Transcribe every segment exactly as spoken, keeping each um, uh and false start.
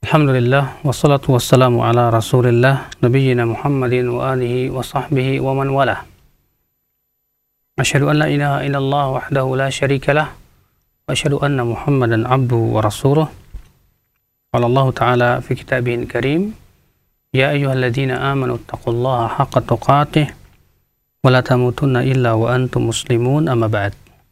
Alhamdulillah, wassalatu wassalamu ala rasulillah, nabiyyina Muhammadin wa alihi wa sahbihi wa man walah. Asyhadu an la ilaha illallah wahdahu la syarika lah, wa asyhadu anna Muhammadan abduhu wa rasuluh. Qala Allah Ta'ala fi kitabihil karim, ya ayyuhalladzina amanu taqullaha haqqa tuqatih wa la tamutunna illa wa antum muslimun, amma ba'd.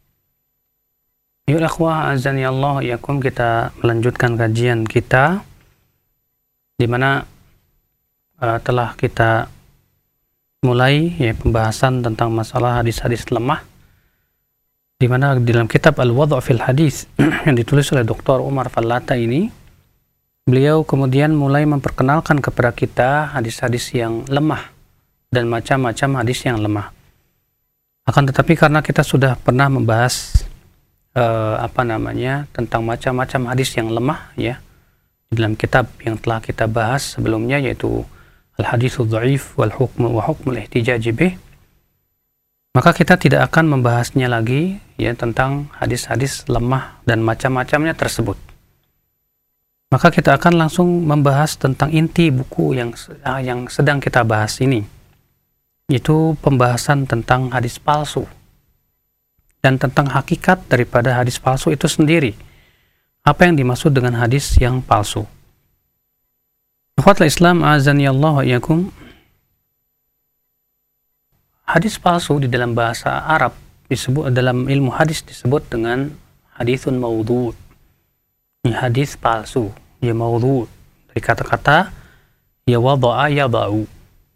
Yuk akhwah, azani Allah iyakum, kita melanjutkan kajian kita di mana uh, telah kita mulai ya pembahasan tentang masalah hadis-hadis lemah, di mana dalam kitab Al-Wadh' fil Hadis yang ditulis oleh Doktor Umar Fallata ini, beliau kemudian mulai memperkenalkan kepada kita hadis-hadis yang lemah dan macam-macam hadis yang lemah. Akan tetapi karena kita sudah pernah membahas uh, apa namanya tentang macam-macam hadis yang lemah ya dalam kitab yang telah kita bahas sebelumnya, yaitu Al-Haditsul Dha'if wal Hukm wa Hukmul Ihtijaj bih, maka kita tidak akan membahasnya lagi ya tentang hadis-hadis lemah dan macam-macamnya tersebut. Maka kita akan langsung membahas tentang inti buku yang yang sedang kita bahas ini, yaitu pembahasan tentang hadis palsu dan tentang hakikat daripada hadis palsu itu sendiri. Apa yang dimaksud dengan hadis yang palsu? Ikhwatul Islam, azani Allah wa iyyakum. Hadis palsu di dalam bahasa Arab disebut, dalam ilmu hadis disebut dengan haditsun maudhu'. Ini hadis palsu, ya maudhu', dari kata-kata ya wadha'a yadha'u.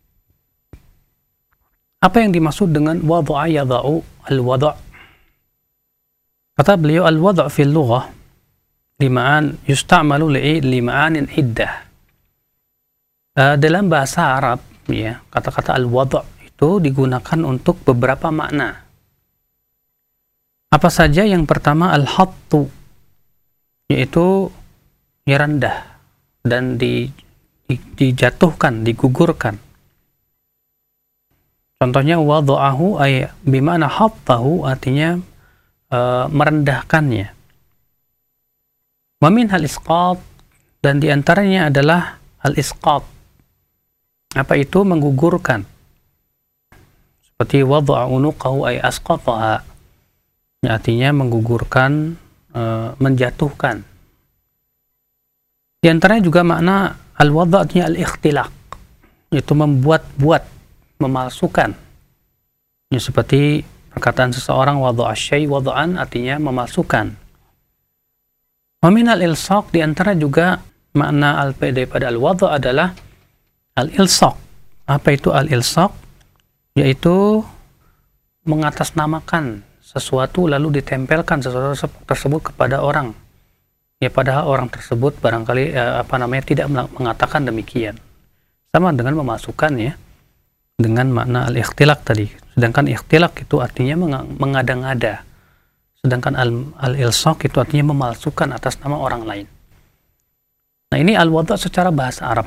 Apa yang dimaksud dengan wadha'a yadha'u? Al-wadha', kata beliau, al-wadha' fil lughah lima'an yusta'malu li'i lima'anin iddah. Uh, dalam bahasa Arab ya, kata-kata al-wadha' itu digunakan untuk beberapa makna. Apa saja? Yang pertama al-hattu, yaitu ya rendah dan di, di, dijatuhkan, digugurkan. Contohnya wadha'ahu ay bima'na hattahu, artinya uh, merendahkannya. Wa min al-isqat, dan diantaranya adalah al-isqat. Apa itu? Menggugurkan. Seperti wadha'a unuqahu ay asqataha, artinya menggugurkan, e, menjatuhkan. Di antaranya juga makna al-wadha' artinya al-ikhtilaq, itu membuat-buat, memalsukan. Ya, seperti perkataan seseorang wadha'a syai' wadha'an, artinya memalsukan. Wa min al-ilsaq, di antara juga makna al daripada al-wadha' adalah al-ilsaq. Apa itu al-ilsaq? Yaitu mengatasnamakan sesuatu lalu ditempelkan sesuatu tersebut kepada orang. Ya, padahal orang tersebut barangkali eh, apa namanya tidak mengatakan demikian. Sama dengan memasukkan ya, dengan makna al-ikhtilaq tadi. Sedangkan ikhtilaq itu artinya mengada-ngada. Sedangkan al-ilsaq itu artinya memalsukan atas nama orang lain. Nah, ini al-wadha' secara bahasa Arab.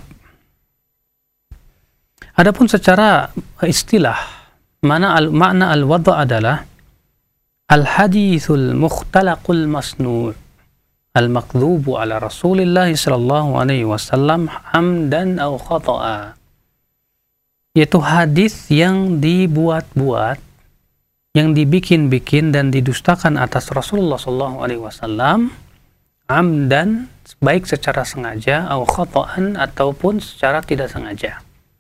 Adapun secara istilah, mana al makna al-wadha' adalah al-hadithul mukhtalaqul masnu' al-makdhubu ala Rasulillah sallallahu alaihi wasallam hamdan aw khata'a. Yaitu hadis yang dibuat-buat, yang dibikin-bikin dan didustakan atas Rasulullah sallallahu alaihi wasallam amdan, baik secara sengaja atau khata'an, ataupun secara tidak sengaja.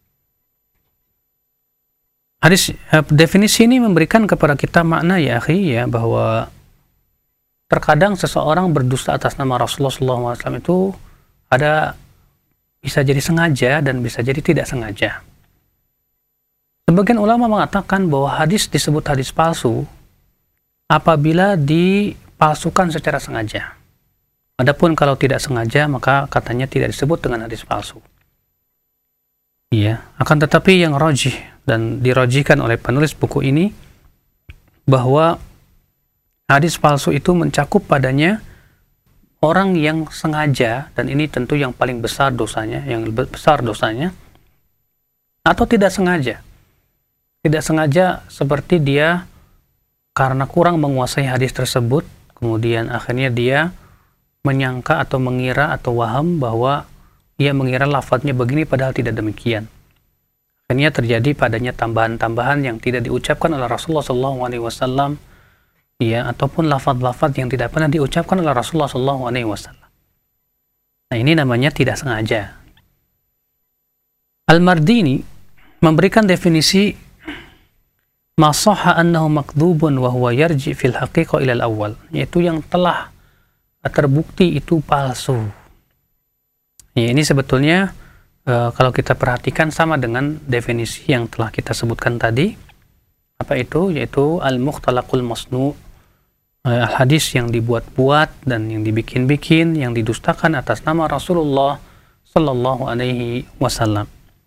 Hadis eh, definisi ini memberikan kepada kita makna ya akhi ya, bahwa terkadang seseorang berdusta atas nama Rasulullah sallallahu alaihi wasallam itu ada, bisa jadi sengaja dan bisa jadi tidak sengaja. Sebagian ulama mengatakan bahwa hadis disebut hadis palsu apabila dipalsukan secara sengaja. Adapun kalau tidak sengaja, maka katanya tidak disebut dengan hadis palsu. Iya, akan tetapi yang rajih dan dirajihkan oleh penulis buku ini bahwa hadis palsu itu mencakup padanya orang yang sengaja, dan ini tentu yang paling besar dosanya, yang besar dosanya, atau tidak sengaja. Tidak sengaja seperti dia karena kurang menguasai hadis tersebut, kemudian akhirnya dia menyangka atau mengira atau waham bahwa ia mengira lafadznya begini padahal tidak demikian. Akhirnya terjadi padanya tambahan-tambahan yang tidak diucapkan oleh Rasulullah shallallahu alaihi wasallam, ya, ataupun lafadz-lafadz yang tidak pernah diucapkan oleh Rasulullah shallallahu alaihi wasallam. Nah, ini namanya tidak sengaja. Al-Mardini memberikan definisi ma sahha annahu makdzubun wa huwa yarji fil haqiqah ila al-awwal, yaitu yang telah terbukti itu palsu. Ya, ini sebetulnya Uh, kalau kita perhatikan sama dengan definisi yang telah kita sebutkan tadi. Apa itu? Yaitu al-mukhtalaqul masnu', uh, hadis yang dibuat-buat dan yang dibikin-bikin, yang didustakan atas nama Rasulullah sallallahu alaihi wasallam.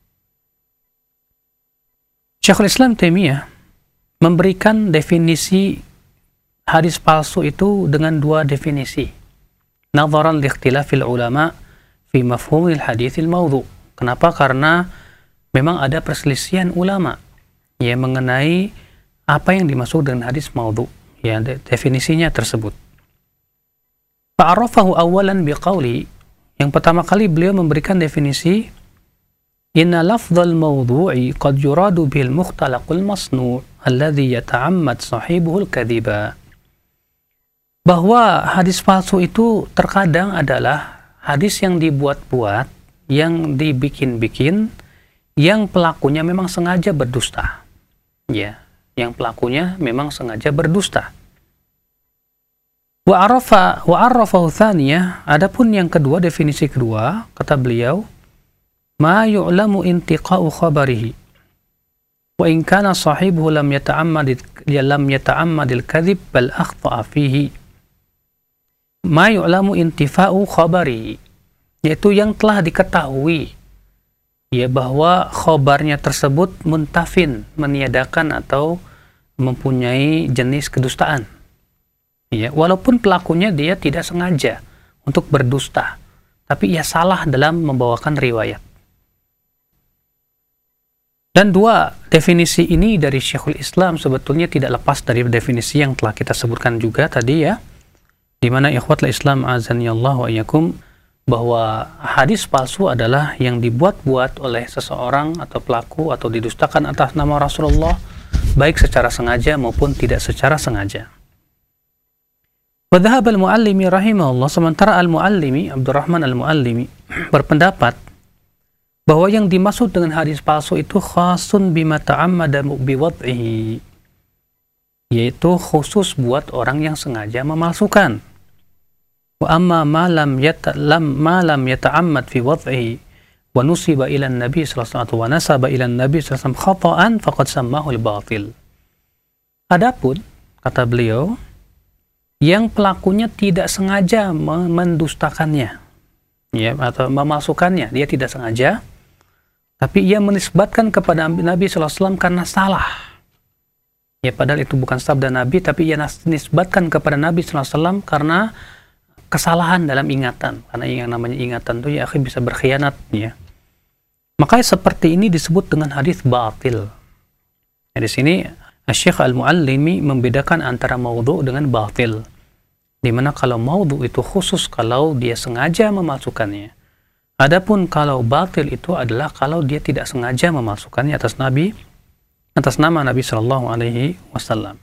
Syekhul Islam Taimiyah memberikan definisi hadis palsu itu dengan dua definisi. Nadharan li ikhtilafil ulama fi mafhumil haditsil maudhu'. Kenapa? Karena memang ada perselisihan ulama ya mengenai apa yang dimaksud dengan hadis maudhu, ya, definisinya tersebut. Fa'arafahu awalan biqauli, yang pertama kali beliau memberikan definisi inna lafdzal maudhu'i qad yuradu bil mukhtalaqul masnu' alladhi yata'ammad sahibuhul kadhiba. Bahwa hadis palsu itu terkadang adalah hadis yang dibuat-buat, yang dibikin-bikin, yang pelakunya memang sengaja berdusta. Ya, yang pelakunya memang sengaja berdusta. Wa arafa wa arafahu tsaniyah, adapun yang kedua, definisi kedua, kata beliau, ma yu'lamu intiqa'u khabarihi wa in kana sahibuhu lam yata'ammad lam yata'ammadil kadhib bal akhta'a fihi. Ma yu'lamu intifa'u khabarihi, yaitu yang telah diketahui ya bahwa khobarnya tersebut muntafin, meniadakan atau mempunyai jenis kedustaan. Ya, walaupun pelakunya dia tidak sengaja untuk berdusta, tapi ia salah dalam membawakan riwayat. Dan dua definisi ini dari Syekhul Islam sebetulnya tidak lepas dari definisi yang telah kita sebutkan juga tadi, ya, di mana ikhwatul Islam azanillahu wa iyyakum, bahwa hadis palsu adalah yang dibuat-buat oleh seseorang atau pelaku atau didustakan atas nama Rasulullah, baik secara sengaja maupun tidak secara sengaja. Wa dhahaba al-Muallimi rahimahullah, sementara al-Muallimi, Abdurrahman al-Muallimi, berpendapat bahwa yang dimaksud dengan hadis palsu itu khasun bima ta'ammada biwad'ihi, yaitu khusus buat orang yang sengaja memalsukan. Wa amma ma lam yata'lam ma lam yata'ammad fi wad'ihi wa nusiba ila an-nabi sallallahu alaihi wasallam wa nasaba ila an-nabi sallallahu alaihi wasallam khata'an faqad sammahu al-batil. Adapun kata beliau, yang pelakunya tidak sengaja mendustakannya, ya, atau memalsukannya, dia tidak sengaja, tapi ia menisbatkan kepada Nabi sallallahu alaihi wasallam karena salah. Ya, padahal itu bukan sabda Nabi, tapi ia nisbatkan kepada Nabi sallallahu alaihi wasallam karena kesalahan dalam ingatan, karena yang namanya ingatan itu ya akhi bisa berkhianat, ya. Makanya seperti ini disebut dengan hadis batil. Ya, di sini Syekh Al-Muallimi membedakan antara maudhu dengan batil. Di mana kalau maudhu itu khusus kalau dia sengaja memasukkannya. Adapun kalau batil itu adalah kalau dia tidak sengaja memasukkannya atas Nabi, atas nama Nabi sallallahu alaihi wasallam.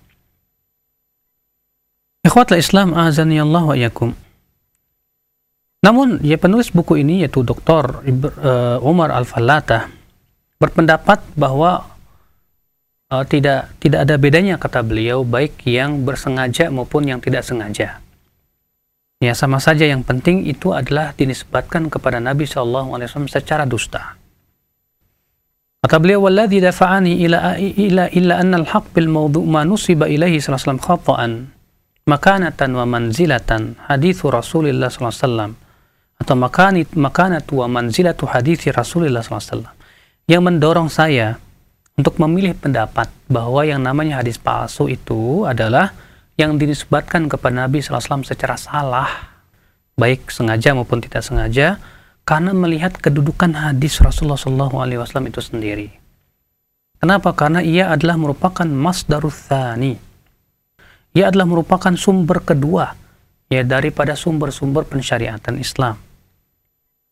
Ikhwatul Islam azanillahu wa iyyakum. Namun, ya, penulis buku ini yaitu Doktor uh, Umar Al-Fallatah berpendapat bahwa uh, tidak tidak ada bedanya, kata beliau, baik yang bersengaja maupun yang tidak sengaja. Ya, sama saja, yang penting itu adalah dinisbatkan kepada Nabi sallallahu alaihi wasallam secara dusta. Kata beliau, "Walladzi dafa'ani ila ila illa anna al-haqq bil mawdu' ma nusiba ilaihi sallallahu alaihi wasallam khata'an makanatan wa manzilatan haditsu Rasulillah sallallahu alaihi wasallam." Atau makanit makanatu wa manzilatu hadithi Rasulullah sallallahu alaihi wasallam, yang mendorong saya untuk memilih pendapat bahwa yang namanya hadis palsu itu adalah yang dinisbatkan kepada Nabi sallallahu alaihi wasallam secara salah, baik sengaja maupun tidak sengaja, karena melihat kedudukan hadis Rasulullah sallallahu alaihi wasallam itu sendiri. Kenapa? Karena ia adalah merupakan masdarus tsani. Ia adalah merupakan sumber kedua, ya, daripada sumber-sumber pensyariatan Islam.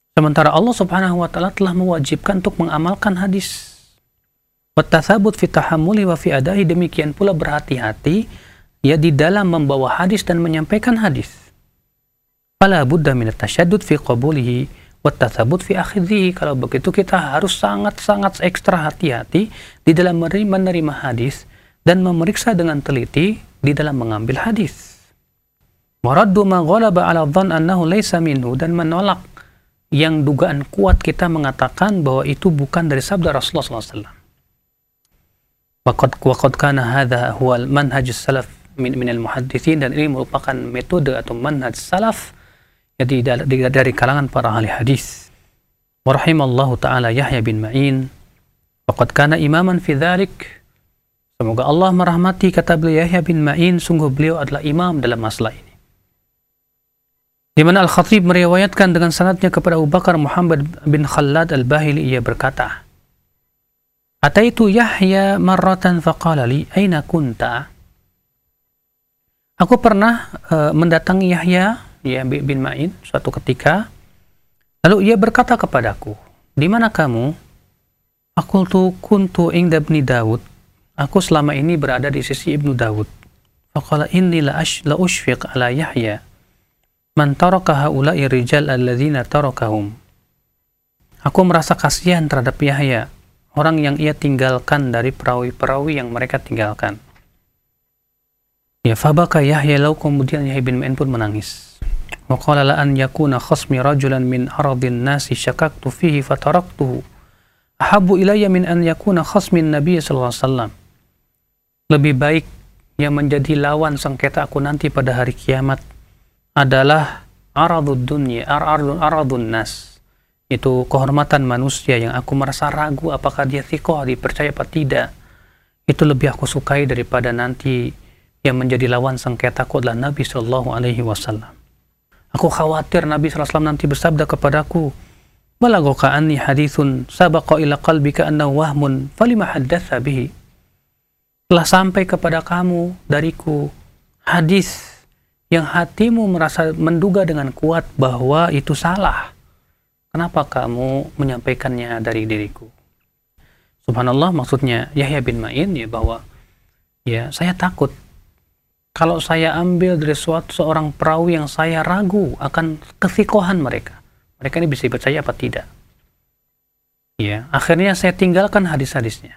Sementara Allah Subhanahu wa taala telah mewajibkan untuk mengamalkan hadis. Wa tatsabbut fi tahammuli wa fi adahi, demikian pula berhati-hati ya di dalam membawa hadis dan menyampaikan hadis. Fala budda min at-tashaddud fi qabulihi wa tatsabbut fi akhidhihi. Kalau begitu kita harus sangat-sangat ekstra hati-hati di dalam menerima hadis dan memeriksa dengan teliti di dalam mengambil hadis. Waraddu ma ghalaba 'ala dhann annahu laysa minhu, dan menolak yang dugaan kuat kita mengatakan bahwa itu bukan dari sabda Rasulullah sallallahu alaihi wasallam. Waqad waqad kana hadha huwa manhaj salaf min min al-muhadditsin, dan ini merupakan metode atau manhaj salaf jadi dari, dari kalangan para ahli hadis. Wa rahimallahu taala Yahya bin Ma'in, waqad kana imaman fi dzalik. Semoga Allah merahmati, kata beliau Yahya bin Ma'in, sungguh beliau adalah imam dalam masalah ini. Di mana Al-Khatib meriwayatkan dengan sanadnya kepada Abu Bakar Muhammad bin Khallad Al-Bahili, ia berkata, Ataitu Yahya marratan faqala li aina kunta. Aku pernah uh, mendatangi Yahya ya, bin Ma'in suatu ketika, lalu ia berkata kepadaku, di mana kamu? Aku tu kuntu inda ibni Dawud. Aku selama ini berada di sisi Ibnu Dawud. Faqala inni la, ash, la ushfiq ala Yahya man taraka haula'i rijal alladzina tarakahum. Aku merasa kasihan terhadap Yahya, orang yang ia tinggalkan dari perawi-perawi yang mereka tinggalkan. Ya, fabaka Yahya, lalu kemudian Yahya bin Ma'in pun menangis. Wa qala la an yakuna khasmi rajulan min aradin nasi syakaktu fihi fataraktuhu ahabbu ilayya min an yakuna khasmin nabiy sallallahu alaihi wasallam. Lebih baik yang menjadi lawan sengketa aku nanti pada hari kiamat adalah aradud dunya, aradun aradun nas, itu kehormatan manusia yang aku merasa ragu apakah dia thiqah, dipercaya apa tidak. Itu lebih aku sukai daripada nanti yang menjadi lawan sengketaku adalah Nabi sallallahu alaihi wasallam. Aku khawatir Nabi sallallahu alaihi wasallam nanti bersabda kepadaku, balagha anni hadithun sabaqa ila qalbika annahu wahmun falima haddatsa bihi. Telah sampai kepada kamu dariku hadis yang hatimu merasa menduga dengan kuat bahwa itu salah. Kenapa kamu menyampaikannya dari diriku? Subhanallah, maksudnya Yahya bin Ma'in ya, bahwa ya saya takut kalau saya ambil dari suatu seorang perawi yang saya ragu akan kefikohan mereka. Mereka ini bisa dipercaya apa tidak? Ya, akhirnya saya tinggalkan hadis-hadisnya.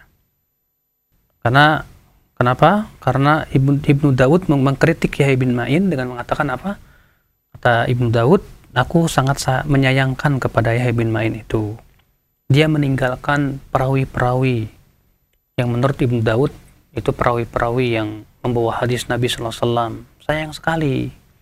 Karena kenapa? Karena Ibnu, Ibnu Dawud mengkritik Yahya bin Ma'in dengan mengatakan apa? Kata Ibnu Dawud, aku sangat menyayangkan kepada Yahya bin Ma'in itu. Dia meninggalkan perawi-perawi yang menurut Ibnu Dawud itu perawi-perawi yang membawa hadis Nabi sallallahu alaihi wasallam. Sayang sekali.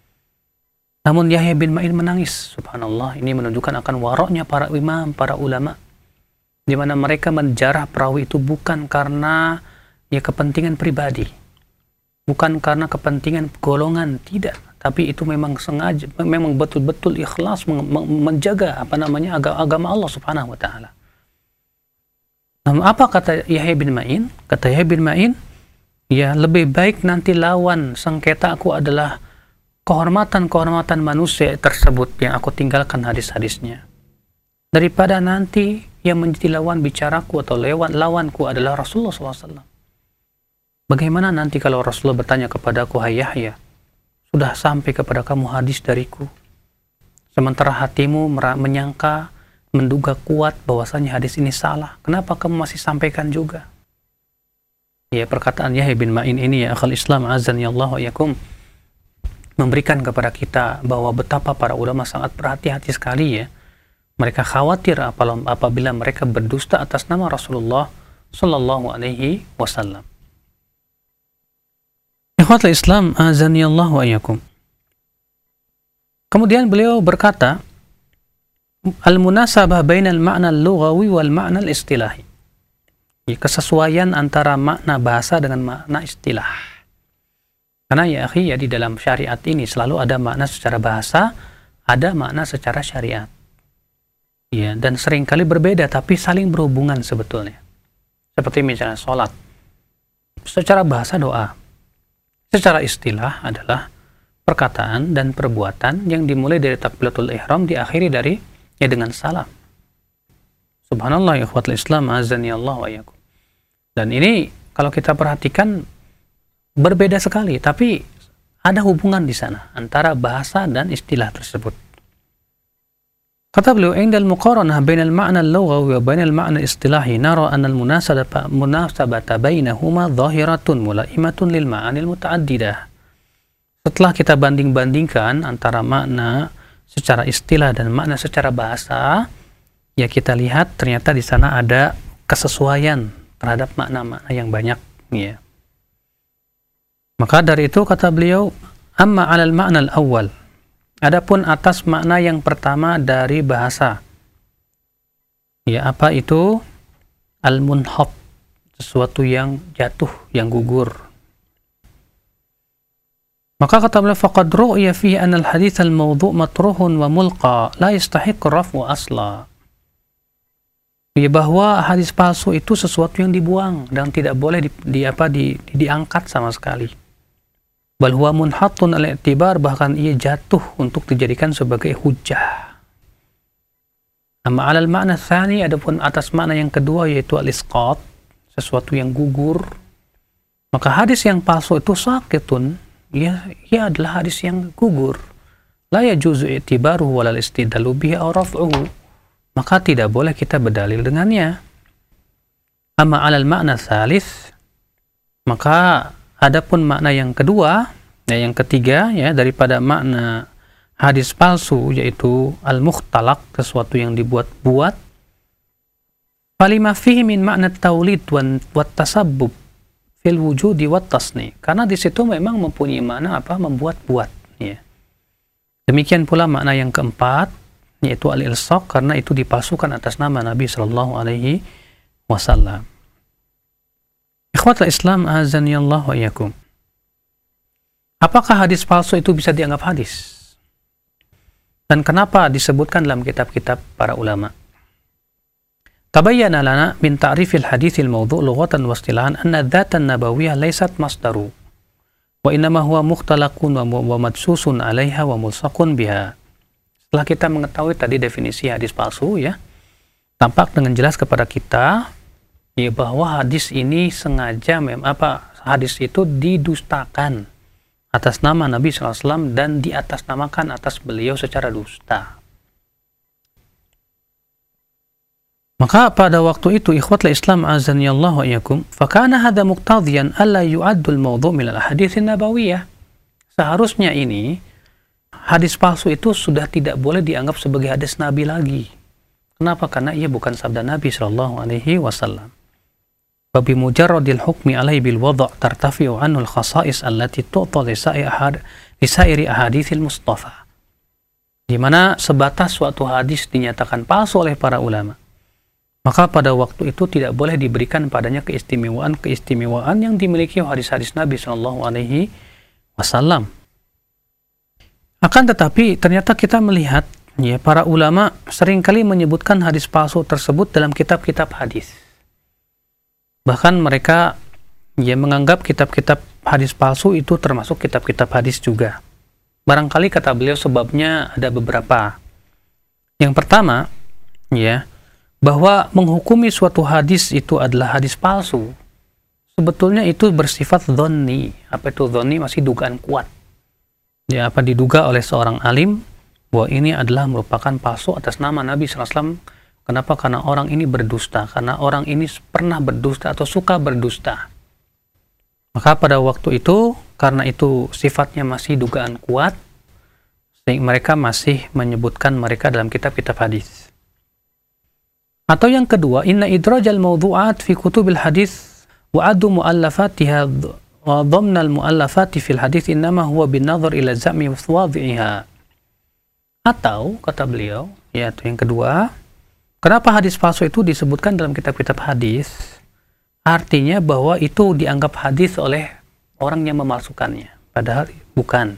Namun Yahya bin Ma'in menangis. Subhanallah, ini menunjukkan akan waroknya para imam, para ulama, di mana mereka menjarah perawi itu bukan karena ya kepentingan pribadi, bukan karena kepentingan golongan, tidak, tapi itu memang sengaja, memang betul-betul ikhlas menjaga apa namanya agama Allah Subhanahu wa taala. Namun apa kata Yahya bin Ma'in? Kata Yahya bin Ma'in, ya lebih baik nanti lawan sengketa aku adalah kehormatan-kehormatan manusia tersebut yang aku tinggalkan hadis-hadisnya, daripada nanti yang menjadi lawan bicaraku atau lawan lawanku adalah Rasulullah sallallahu alaihi wasallam. Bagaimana nanti kalau Rasulullah bertanya kepadaku, hai Yahya, sudah sampai kepada kamu hadis dariku, sementara hatimu menyangka, menduga kuat bahwasanya hadis ini salah, kenapa kamu masih sampaikan juga? Ya, perkataan Yahya bin Ma'in ini ya akhal Islam azani Allah wa yakum, memberikan kepada kita bahwa betapa para ulama sangat berhati-hati sekali ya. Mereka khawatir apabila mereka berdusta atas nama Rasulullah sallallahu alaihi wasallam. Ikhwatul Islam azani Allah wa iyyakum. Kemudian beliau berkata, al-munasabah bainal ma'na al-lughawi wal ma'na al-istilahi. Kesesuaian antara makna bahasa dengan makna istilah. Karena ya akhi, ya di dalam syariat ini selalu ada makna secara bahasa, ada makna secara syariat. Ya, dan seringkali berbeda tapi saling berhubungan sebetulnya. Seperti misalnya sholat. Secara bahasa doa. Secara istilah adalah perkataan dan perbuatan yang dimulai dari takbiratul ihram, diakhiri dari ya dengan salam. Subhanallah ya ikhwatul Islam, azani Allah wa iyyakum. Dan ini kalau kita perhatikan berbeda sekali, tapi ada hubungan di sana antara bahasa dan istilah tersebut. Kata beliau, "Indal muqaranah bainal ma'na al-lughawi wa bainal ma'na al-istilahi nara anna al-munasabata munasabata bainahuma dhahiratun mulaimatun lil ma'anil mutaaddidah." Setelah kita banding-bandingkan antara makna secara istilah dan makna secara bahasa, ya kita lihat ternyata di sana ada kesesuaian terhadap makna-makna yang banyak, ya. Maka dari itu kata beliau, "Amma 'alal ma'na al-awwal." Adapun atas makna yang pertama dari bahasa, ya apa itu? Al-munhat, sesuatu yang jatuh, yang gugur. Maka kata beliau, faqad ru'ya fihi anna al-hadits al-mawdu' matruhun wa mulqa la yastahiqqu raf'u asla. Ya, bahwa hadis palsu itu sesuatu yang dibuang dan tidak boleh di, di apa di, di diangkat sama sekali. Bal huwa munhatun al-i'tibar, bahkan ia jatuh untuk dijadikan sebagai hujjah. Amma 'alal ma'na tsani, adapun atas makna yang kedua yaitu al-isqat, sesuatu yang gugur, maka hadis yang palsu itu saqitun, ya, ia adalah hadis yang gugur. La yajuzu i'tibaruhu wal istidlalu bihi aw raf'uhu, maka tidak boleh kita berdalil dengannya. Amma 'alal ma'na tsalits, maka adapun makna yang kedua, ya, yang ketiga, ya, daripada makna hadis palsu yaitu al-mukhtalaq, sesuatu yang dibuat-buat, falima fihi min makna taulid wa tasabbub fil wujudi wat tasni, karena di situ memang mempunyai makna apa? Membuat-buat, ya. Demikian pula makna yang keempat yaitu al-ilsaq, karena itu dipalsukan atas nama Nabi sallallahu alaihi wasallam. Ikhwatul Islam, azani Allah wa iyyakum. Apakah hadis palsu itu bisa dianggap hadis? Dan kenapa disebutkan dalam kitab-kitab para ulama? Tabayyana lana min ta'rifil haditsil mawdu' lughatan wa istilahan anna dzatan nabawiyyah laysat masdaru wa innama huwa mukhtalaqun wa madsusun 'alaiha wa mulsaqun biha. Setelah kita mengetahui tadi definisi hadis palsu, ya, tampak dengan jelas kepada kita, ya, bahwa hadis ini sengaja mem apa hadis itu didustakan atas nama Nabi shallallahu alaihi wasallam dan diatasnamakan atas beliau secara dusta. Maka pada waktu itu ikhwatul Islam azani Allah wa iyyakum, fakana hadza muqtadiyan alla yu'addu al-mawdu' min al-hadits an-nabawiyyah. Seharusnya ini hadis palsu itu sudah tidak boleh dianggap sebagai hadis Nabi lagi. Kenapa? Karena ia bukan sabda Nabi shallallahu alaihi wasallam. Babi mujarradil hukmi alaihi bil wada' tartafi'u anhu al-khasa'is allati tu'ta lisairi ahaditsil mustafa. Di mana sebatas suatu hadis dinyatakan palsu oleh para ulama, maka pada waktu itu tidak boleh diberikan padanya keistimewaan-keistimewaan yang dimiliki hadis-hadis Nabi shallallahu alaihi wasallam. Akan tetapi ternyata kita melihat, ya, para ulama seringkali menyebutkan hadis palsu tersebut dalam kitab-kitab hadis. Bahkan mereka, ya, menganggap kitab-kitab hadis palsu itu termasuk kitab-kitab hadis juga. Barangkali kata beliau sebabnya ada beberapa. Yang pertama, ya, bahwa menghukumi suatu hadis itu adalah hadis palsu, sebetulnya itu bersifat dhonni. Apa itu dhonni? Masih dugaan kuat. Ya, apa diduga oleh seorang alim bahwa ini adalah merupakan palsu atas nama Nabi shallallahu alaihi wasallam. Kenapa? Karena orang ini berdusta, karena orang ini pernah berdusta atau suka berdusta. Maka pada waktu itu, karena itu sifatnya masih dugaan kuat, sehingga mereka masih menyebutkan mereka dalam kitab-kitab hadis. Atau yang kedua, inna idrajal mawdu'at fi kutubil hadis wa adu mu'allafatiha wa dhamna al-mu'allafati fil hadis innama huwa bin nadhar ila za'mi wadhi'iha. Atau kata beliau, yaitu yang kedua, kenapa hadis palsu itu disebutkan dalam kitab-kitab hadis? Artinya bahwa itu dianggap hadis oleh orang yang memalsukannya, padahal bukan.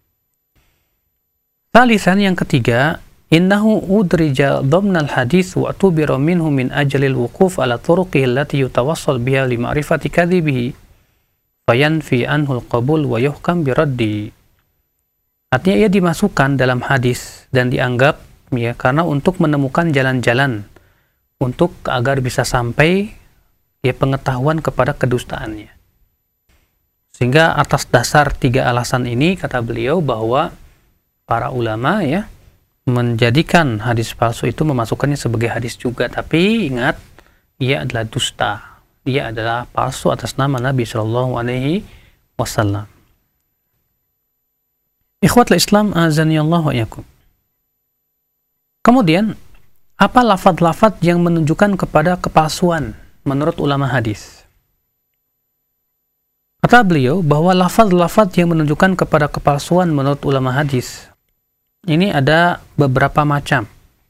Talisan yang ketiga, innahu udrija dhamna al-hadis wa tubira minhu min ajalil wuquf ala turuqihi allati yutawassal biha li ma'rifati kadhibihi fayanfi anhu al-qabul wa yuhkam biraddi. Artinya ia dimasukkan dalam hadis dan dianggap, ya, karena untuk menemukan jalan-jalan untuk agar bisa sampai ya pengetahuan kepada kedustaannya. Sehingga atas dasar tiga alasan ini kata beliau bahwa para ulama ya menjadikan hadis palsu itu memasukkannya sebagai hadis juga, tapi ingat, ia adalah dusta, ia adalah palsu atas nama Nabi Shallallahu Alaihi Wasallam. Ikhwatul Islam azani Allah wa iyyakum. Kemudian apa lafaz-lafaz yang menunjukkan kepada kepalsuan menurut ulama hadis? Kata beliau bahwa lafaz-lafaz yang menunjukkan kepada kepalsuan menurut ulama hadis ini ada beberapa macam.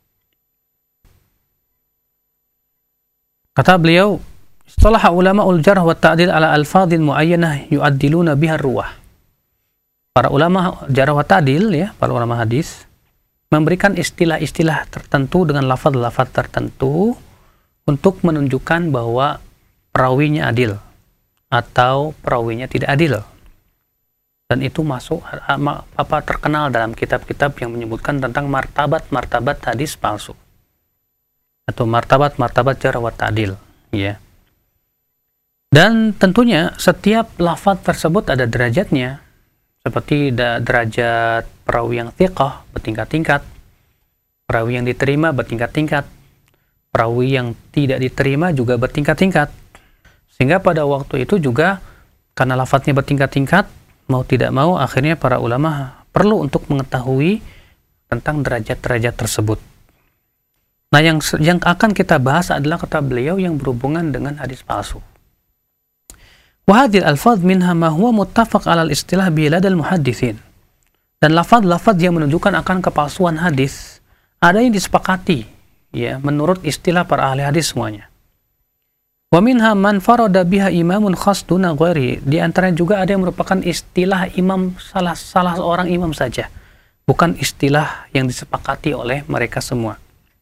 Kata beliau, istilah ulama ul-jarh wa ta'dil ala alfadhin muayyanah yu'addiluna biha ruwah. Para ulama jarh wa ta'dil ya, para ulama hadis memberikan istilah-istilah tertentu dengan lafaz-lafaz tertentu untuk menunjukkan bahwa perawinya adil atau perawinya tidak adil. Dan itu masuk apa terkenal dalam kitab-kitab yang menyebutkan tentang martabat-martabat hadis palsu atau martabat-martabat jarh wa ta'dil ya. Dan tentunya setiap lafaz tersebut ada derajatnya, seperti derajat perawi yang thiqah bertingkat-tingkat, perawi yang diterima bertingkat-tingkat, perawi yang tidak diterima juga bertingkat-tingkat. Sehingga pada waktu itu juga karena lafadznya bertingkat-tingkat, mau tidak mau akhirnya para ulama perlu untuk mengetahui tentang derajat-derajat tersebut. Nah, yang yang akan kita bahas adalah kata beliau yang berhubungan dengan hadis palsu. Wa hadhil alfaz minha ma huwa muttafaq 'ala al-istilah bi ladal muhadditsin. Dan lafaz-lafaz yang menunjukkan akan kepalsuan hadis ada yang disepakati ya menurut istilah para ahli hadis semuanya. Wa minha man farada biha imamun khas duna ghairi. Di antaranya juga ada yang merupakan istilah imam salah salah seorang imam saja, bukan istilah yang disepakati oleh mereka semua.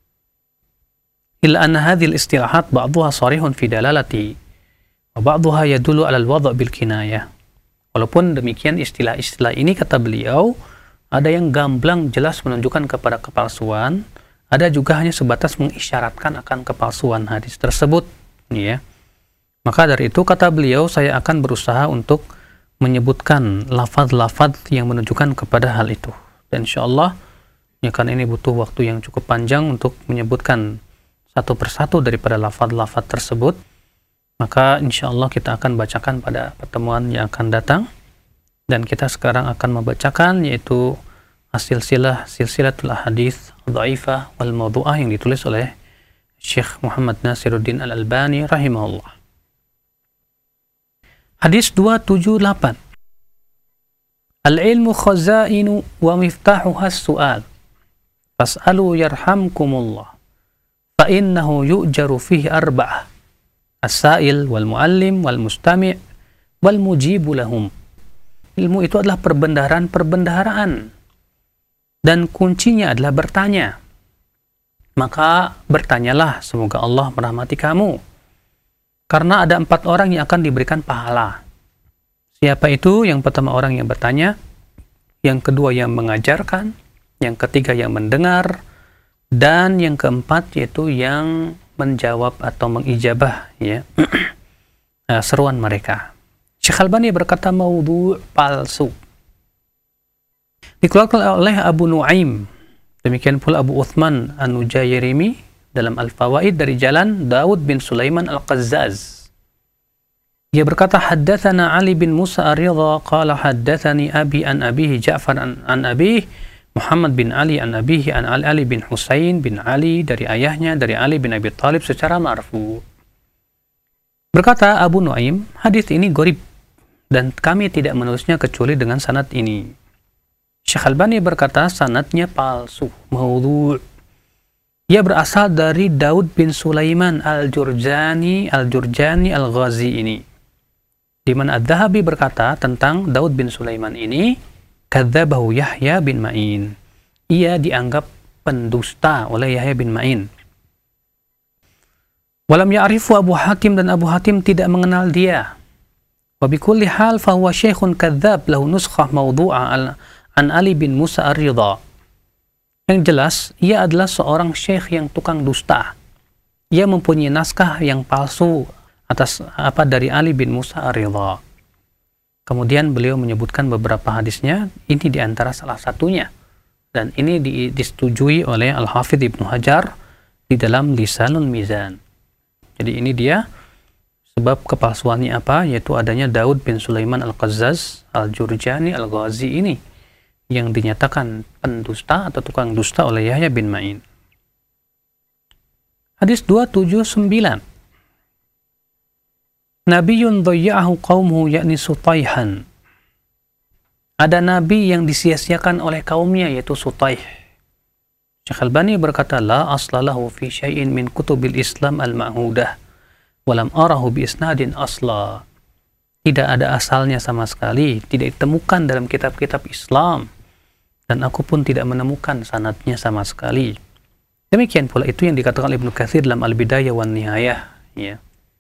Illa anna hadhil istilahat ba'dhuha sharihun fi dalalati wa ba'dhuha yadullu 'ala al-wad' bil kinayah. Walaupun demikian istilah-istilah ini kata beliau ada yang gamblang jelas menunjukkan kepada kepalsuan, ada juga hanya sebatas mengisyaratkan akan kepalsuan hadis tersebut ya. Maka dari itu kata beliau saya akan berusaha untuk menyebutkan lafaz-lafaz yang menunjukkan kepada hal itu. Dan insyaallah ya kan ini butuh waktu yang cukup panjang untuk menyebutkan satu persatu daripada lafaz-lafaz tersebut. Maka insya Allah kita akan bacakan pada pertemuan yang akan datang. Dan kita sekarang akan membacakan yaitu silsilah silsilatul ahadits dhaifah wal mawdu'ah yang ditulis oleh Syekh Muhammad Nasiruddin Al-Albani rahimahullah. Hadis dua tujuh delapan. Al-ilmu khazainu wa miftahuha as-su'al. Fas'alu yarhamkumullah. Fa innahu yu'jaru fihi arba'ah. As-sa'il wal muallim wal mustami' wal mujibu lahum. Ilmu itu adalah perbendaharaan-perbendaharaan dan kuncinya adalah bertanya. Maka bertanyalah, semoga Allah merahmati kamu. Karena ada empat orang yang akan diberikan pahala. Siapa itu? Yang pertama orang yang bertanya, yang kedua yang mengajarkan, yang ketiga yang mendengar, dan yang keempat yaitu yang menjawab atau mengijabah ya seruan mereka. Syekh Albani berkata maudhu' palsu. Dikeluarkan oleh Abu Nuaim, demikian pula Abu Uthman An-Nujairimi dalam Al-Fawaid dari jalan Daud bin Sulaiman Al-Qazzaz. Dia berkata haddatsana Ali bin Musa Ar-Ridha qala haddatsani abi an abihi Ja'far an, an abihi Muhammad bin Ali an abihi an Ali bin Husain bin Ali dari ayahnya dari Ali bin Abi Thalib secara marfu. Berkata Abu Nuaim, hadis ini gharib dan kami tidak menulisnya kecuali dengan sanad ini. Syekh Albani berkata sanadnya palsu, maudhu'. Ia berasal dari Daud bin Sulaiman Al-Jurjani Al-Jurjani Al-Ghazi ini. Di mana Adz-Dzahabi berkata tentang Daud bin Sulaiman ini, kadzabahu Yahya bin Ma'in. Ia dianggap pendusta oleh Yahya bin Ma'in. Walam ya'rifu Abu Hatim dan Abu Hatim tidak mengenal dia. Wa bikulli hal fahuwa syekhun kadzab lahu nuskhah mawdu'ah an Ali bin Musa Ar-Ridha. Yang jelas, ia adalah seorang syekh yang tukang dusta. Ia mempunyai naskah yang palsu atas apa dari Ali bin Musa Ar-Ridha. Kemudian beliau menyebutkan beberapa hadisnya, ini diantara salah satunya. Dan ini di, disetujui oleh Al-Hafidh Ibnu Hajar di dalam Lisanul Mizan. Jadi ini dia sebab kepalsuannya apa, yaitu adanya Daud bin Sulaiman Al-Qazzaz Al-Jurjani Al-Ghazi ini yang dinyatakan pendusta atau tukang dusta oleh Yahya bin Ma'in. Hadis dua ratus tujuh puluh sembilan. Nabiyyun dhayya'ahu qaumuhu yakni Sutaihan. Ada nabi yang disia-siakan oleh kaumnya, yaitu Sutaih. Syekh Albani berkata, la aslalahu fi syai'in min kutubil Islam al-ma'hudah walam arahu bi isnadin asla. Tidak ada asalnya sama sekali, tidak ditemukan dalam kitab-kitab Islam, dan aku pun tidak menemukan sanadnya sama sekali. Demikian pula itu yang dikatakan Ibnu Katsir dalam Al-Bidayah wan Nihayah, ya.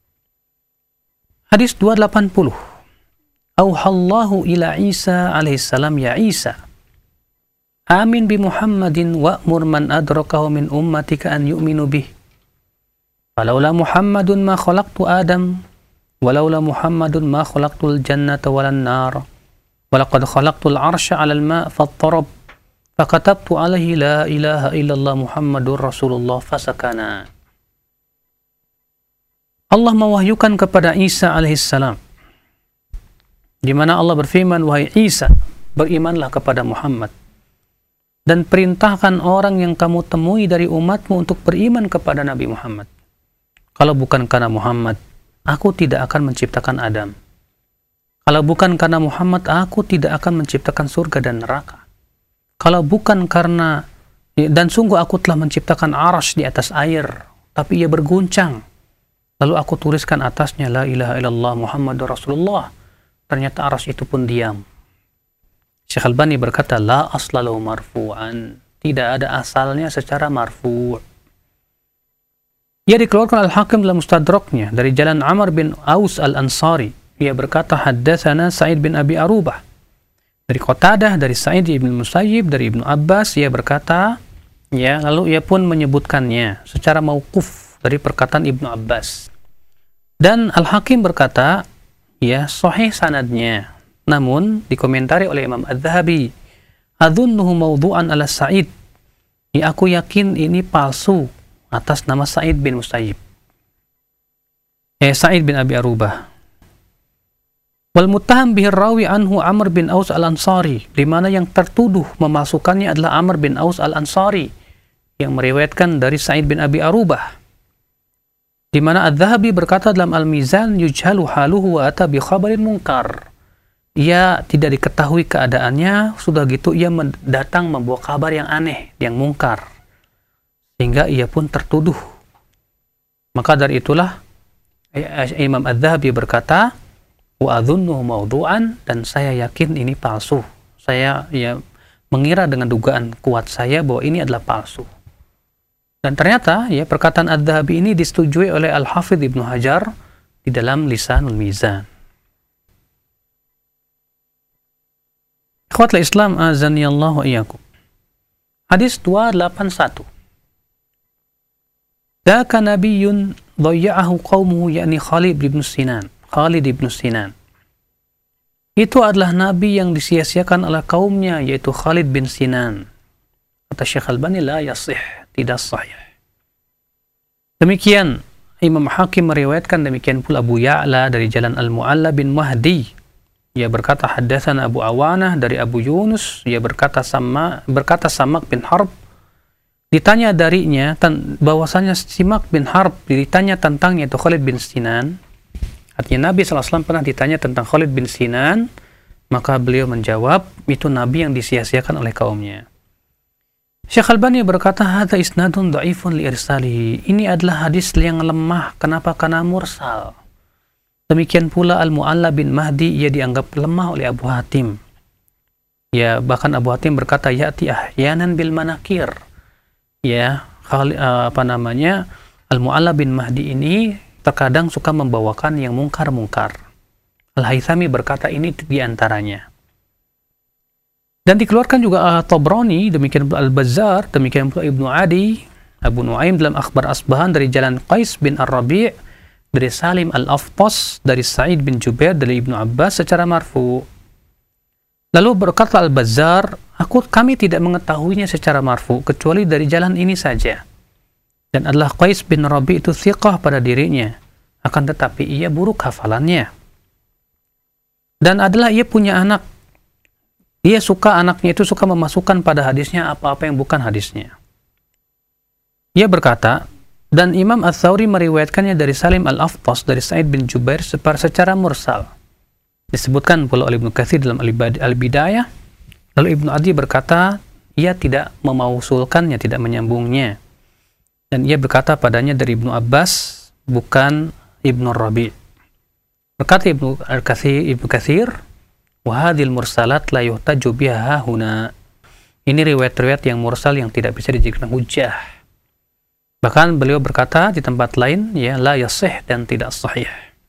Hadis dua ratus delapan puluh. Auhallahu ila Isa alaihissalam, ya Isa, amin bi Muhammadin wa'mur man adrakahu min ummatika an yu'minu bih. Falaula Muhammadun ma khalaqtu Adam, walaula Muhammadun ma khalaqtul jannata walan nar, walaqad khalaqtul arsya 'alal ma' fattarab, fakatabtu alaihi la ilaha illallah Muhammadur Rasulullah fasakana. Allah mewahyukan kepada Isa alaihissalam, di mana Allah berfirman, wahai Isa, berimanlah kepada Muhammad dan perintahkan orang yang kamu temui dari umatmu untuk beriman kepada Nabi Muhammad. Kalau bukan karena Muhammad, aku tidak akan menciptakan Adam. Kalau bukan karena Muhammad, aku tidak akan menciptakan surga dan neraka. Kalau bukan karena, dan sungguh aku telah menciptakan arsy di atas air, tapi ia berguncang. Lalu aku tuliskan atasnya la ilaha illallah Muhammadur Rasulullah. Ternyata arsy itu pun diam. Syekh Albani berkata, la aslalahu marfu'an. Tidak ada asalnya secara marfu'. Ia dikeluarkan Al-Hakim dalam Mustadraknya dari jalan Amr bin Aus Al-Ansari. Ia berkata, haddatsana Sa'id bin Abi Arubah. Dari Qatadah, dari Sa'id ibn Musayyib, dari Ibnu Abbas, ia berkata, ya, lalu ia pun menyebutkannya secara mauquf dari perkataan Ibnu Abbas. Dan Al-Hakim berkata, ya, sahih sanadnya. Namun dikomentari oleh Imam Az-Zahabi, adzunnuhu mawdu'an ala Sa'id. Ya, aku yakin ini palsu atas nama Sa'id bin Musayyib. Eh, Sa'id bin Abi Arubah. Wal muttaham bihi rawi anhu Amr bin Aus Al-Ansari, di mana yang tertuduh memasukkannya adalah Amr bin Aus Al-Ansari yang meriwayatkan dari Sa'id bin Abi Arubah. Di mana Az-Zahabi berkata dalam Al-Mizan, yujhalu haluhu wa ata bi khabarin munkar. Ia tidak diketahui keadaannya, sudah gitu ia datang membawa kabar yang aneh, yang mungkar, sehingga ia pun tertuduh. Maka dari itulah Imam Az-Zahabi berkata, wa adzunnuhu mawdu'an, dan saya yakin ini palsu. Saya ya mengira dengan dugaan kuat saya bahwa ini adalah palsu. Dan ternyata ya perkataan Az-Zahabi ini disetujui oleh Al-Hafidh Ibnu Hajar di dalam Lisanul Mizan. Ikhwatul Islam azanillahu wa iyyakum. Hadis dua ratus delapan puluh satu. Dzaka nabiyyun dhayya'ahu qaumuhu yakni Khalid bin Sinan. Khalid bin Sinan. Itu adalah nabi yang disia-siakan oleh kaumnya, yaitu Khalid bin Sinan. Kata Syekh Albani, la yasih, tidak sahih. Demikian Imam Hakim meriwayatkan, demikian pula Abu Ya'la dari jalan Al-Mu'alla bin Mahdi. Ia berkata haddatsana Abu Awanah dari Abu Yunus. Ia berkata sama berkata Samak bin Harb. Ditanya darinya bahwasanya Simak bin Harb ditanya tentangnya itu Khalid bin Sinan. Artinya Nabi sallallahu alaihi wasallam pernah ditanya tentang Khalid bin Sinan, maka beliau menjawab itu nabi yang disia-siakan oleh kaumnya. Syekh Albani berkata, hadza isnadun dha'ifun li irsalihi. Ini adalah hadis yang lemah. Kenapa? Karena mursal. Demikian pula Al-Mu'alla bin Mahdi, ia dianggap lemah oleh Abu Hatim. Ya, bahkan Abu Hatim berkata, ya'ti ahyanan bil manakir. Ya, apa namanya? Al-Mu'alla bin Mahdi ini terkadang suka membawakan yang mungkar-mungkar. Al-Haythami berkata ini diantaranya. Dan dikeluarkan juga Tabrani, demikian pula Al-Bazzar, demikian pula Ibnu Adi, Abu Nuaim dalam Akhbar Asbahan dari jalan Qais bin Ar-Rabi' dari Salim Al-Aftas dari Sa'id bin Jubair dari Ibnu Abbas secara marfu. Lalu berkata Al-Bazzar, aku kami tidak mengetahuinya secara marfu kecuali dari jalan ini saja. Dan adalah Qais bin Rabi' itu thiqah pada dirinya, akan tetapi ia buruk hafalannya. Dan adalah ia punya anak. Dia suka anaknya itu suka memasukkan pada hadisnya apa-apa yang bukan hadisnya. Ia berkata, dan Imam Ats-Tsauri meriwayatkannya dari Salim Al-Aftas dari Sa'id bin Jubair secara mursal. Disebutkan pula oleh Ibnu Katsir dalam Al-Bidayah. Lalu Ibnu Adi berkata, ia tidak memausulkannya, tidak menyambungnya. Dan ia berkata padanya dari Ibnu Abbas, bukan Ibnu Rabi'. Berkata Ibnu Al-Katsir, Ibnu Katsir, wahadil mursalat la yuhtaju biha huna. Ini riwayat-riwayat yang mursal yang tidak bisa dijadikan hujjah. Bahkan beliau berkata di tempat lain, ya, la yasih dan tidak sahih.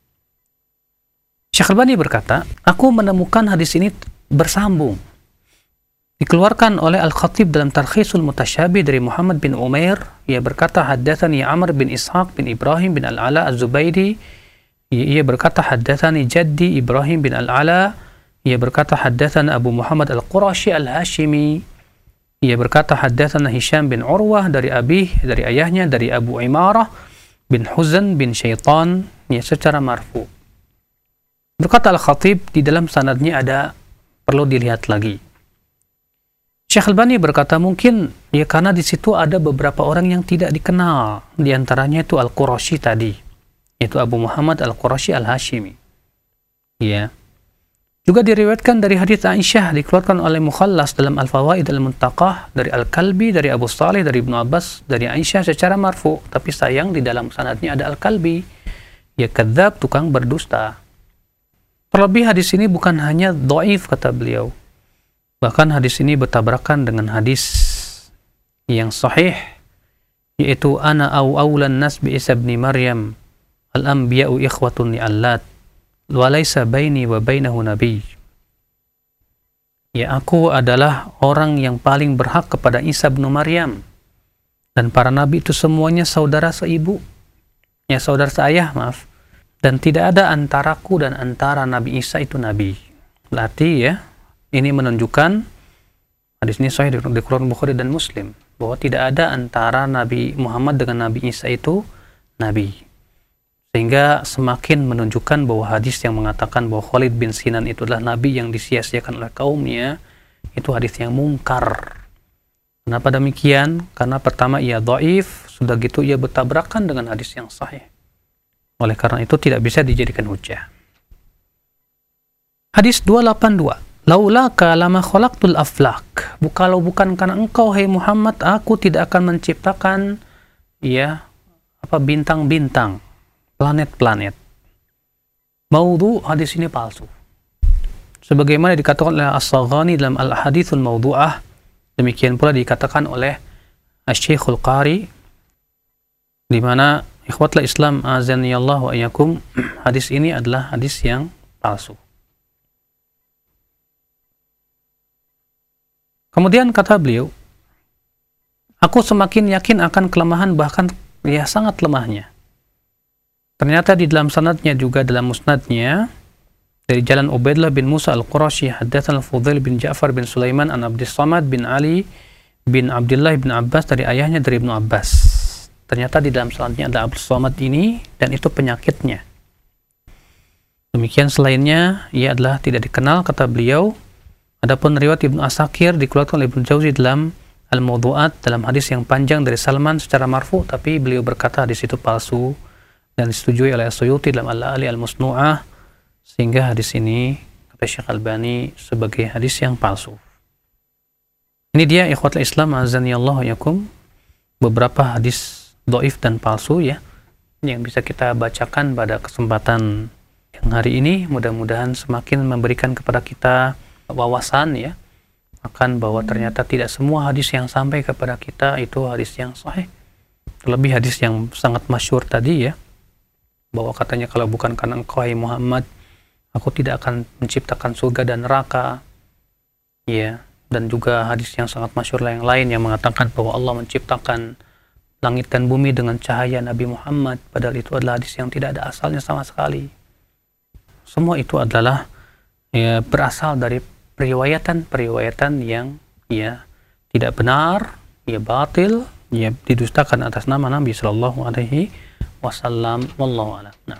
Syekh Albani berkata, aku menemukan hadis ini bersambung. Dikeluarkan oleh Al-Khatib dalam Tarkhisul Mutasyabih dari Muhammad bin Umair. Ia berkata, haddatsani Amr bin Ishaq bin Ibrahim bin Al-Ala Az-Zubaidi. Ia berkata, haddatsani Jaddi Ibrahim bin Al-Ala. Ia berkata, haddatsana Abu Muhammad Al-Qurashi Al-Hashimi. Ia berkata, haddatsana Hisham bin Urwah dari abih, dari ayahnya, dari Abu Imarah bin Huzan bin Syaitan, ya, secara marfu. Berkata Al-Khatib, di dalam sanadnya ada perlu dilihat lagi. Syekh Albani berkata, mungkin ya karena di situ ada beberapa orang yang tidak dikenal, di antaranya itu Al-Qurashi tadi, yaitu Abu Muhammad Al-Qurashi Al-Hashimi. Ya. Juga diriwayatkan dari hadits Aisyah, dikeluarkan oleh Mukhallas dalam Al-Fawaid Al-Muntaqah dari Al-Kalbi, dari Abu Salih, dari Ibnu Abbas, dari Aisyah secara marfu. Tapi sayang di dalam sanadnya ada Al-Kalbi, ya kadzab, tukang berdusta. Terlebih hadis ini bukan hanya dhaif kata beliau, bahkan hadis ini bertabrakan dengan hadis yang sahih, yaitu ana au aulan nas bi Isa ibn Maryam al-anbiya'u ikhwatun li'allat walaysa baini wa bainahu nabi. Ya, aku adalah orang yang paling berhak kepada Isa bin Maryam, dan para nabi itu semuanya saudara seibu, ya, saudara seayah, maaf, dan tidak ada antaraku dan antara Nabi Isa itu nabi. Berarti ya, ini menunjukkan hadis ini sahih di Quran Bukhari dan Muslim, bahwa tidak ada antara Nabi Muhammad dengan Nabi Isa itu nabi. Sehingga semakin menunjukkan bahwa hadis yang mengatakan bahwa Khalid bin Sinan itu adalah nabi yang disia-siakan oleh kaumnya, itu hadis yang mungkar. Kenapa demikian? Karena pertama ia dhaif, sudah gitu ia bertabrakan dengan hadis yang sahih. Oleh karena itu tidak bisa dijadikan hujjah. Hadis dua ratus delapan puluh dua. Laulaka lama khalaqtul aflak. Kalau bukan karena engkau, hai Muhammad, aku tidak akan menciptakan ya apa bintang-bintang, planet-planet. Maudhu, hadis ini palsu. Sebagaimana dikatakan oleh As-Saghani dalam Al-Hadithul Mawdu'ah, demikian pula dikatakan oleh Asy-Syekhul Qari, di mana ikhwatul Islam azanillahu wa iyyakum, hadis ini adalah hadis yang palsu. Kemudian kata beliau, aku semakin yakin akan kelemahan, bahkan ya sangat lemahnya. Ternyata di dalam sanadnya juga dalam musnadnya dari jalan Ubaidillah bin Musa Al-Qurashi, haddatsan Al-Fudail bin Ja'far bin Sulaiman an Abdus Samad bin Ali bin Abdullah bin Abbas dari ayahnya dari Ibnu Abbas. Ternyata di dalam sanadnya ada Abdus Samad ini, dan itu penyakitnya. Demikian selainnya ia adalah tidak dikenal kata beliau. Adapun riwayat Ibnu Asakir dikeluarkan oleh Ibnu Jauzi dalam Al-Mawdu'at dalam hadis yang panjang dari Salman secara marfu, tapi beliau berkata hadis itu palsu dan disetujui oleh As-Suyuti dalam Al-Ali Al-Musnu'ah, sehingga hadis ini kata Syekh Albani sebagai hadis yang palsu. Ini dia ikhwatul Islam azanillahu wa iyyakum, beberapa hadis dhaif dan palsu ya yang bisa kita bacakan pada kesempatan yang hari ini. Mudah-mudahan semakin memberikan kepada kita wawasan ya akan bahwa ternyata tidak semua hadis yang sampai kepada kita itu hadis yang sahih. Terlebih hadis yang sangat masyhur tadi ya, bahwa katanya kalau bukan karena engkau hai Muhammad, aku tidak akan menciptakan surga dan neraka. Ya, dan juga hadis yang sangat masyhur yang lain yang mengatakan bahwa Allah menciptakan langit dan bumi dengan cahaya Nabi Muhammad, padahal itu adalah hadis yang tidak ada asalnya sama sekali. Semua itu adalah ya, berasal dari periwayatan-periwayatan yang ya tidak benar, ya batil, ya didustakan atas nama Nabi Shallallahu Alaihi Wasallam. Wallahu a'lam. Nah.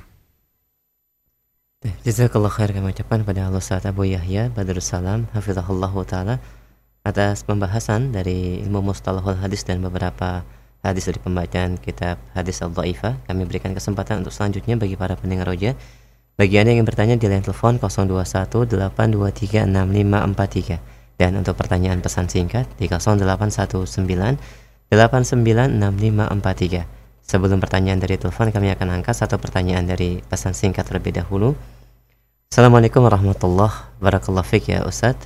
Jazakallah khair kami ucapkan pada Al-Ustaz Abu Yahya Badrussalam hafizahullahu taala atas pembahasan dari ilmu mustalahul hadis dan beberapa hadis dari pembacaan kitab hadis al-dhaifah. Kami berikan kesempatan untuk selanjutnya bagi para pendengar Roja. Bagi Anda yang ingin bertanya di line telepon nol dua satu delapan dua tiga enam lima empat tiga dan untuk pertanyaan pesan singkat di nol delapan satu sembilan delapan sembilan enam lima empat tiga. Sebelum pertanyaan dari telepon, kami akan angkat satu pertanyaan dari pesan singkat terlebih dahulu. Assalamualaikum warahmatullahi wabarakatuh. Fik ya Ustadz.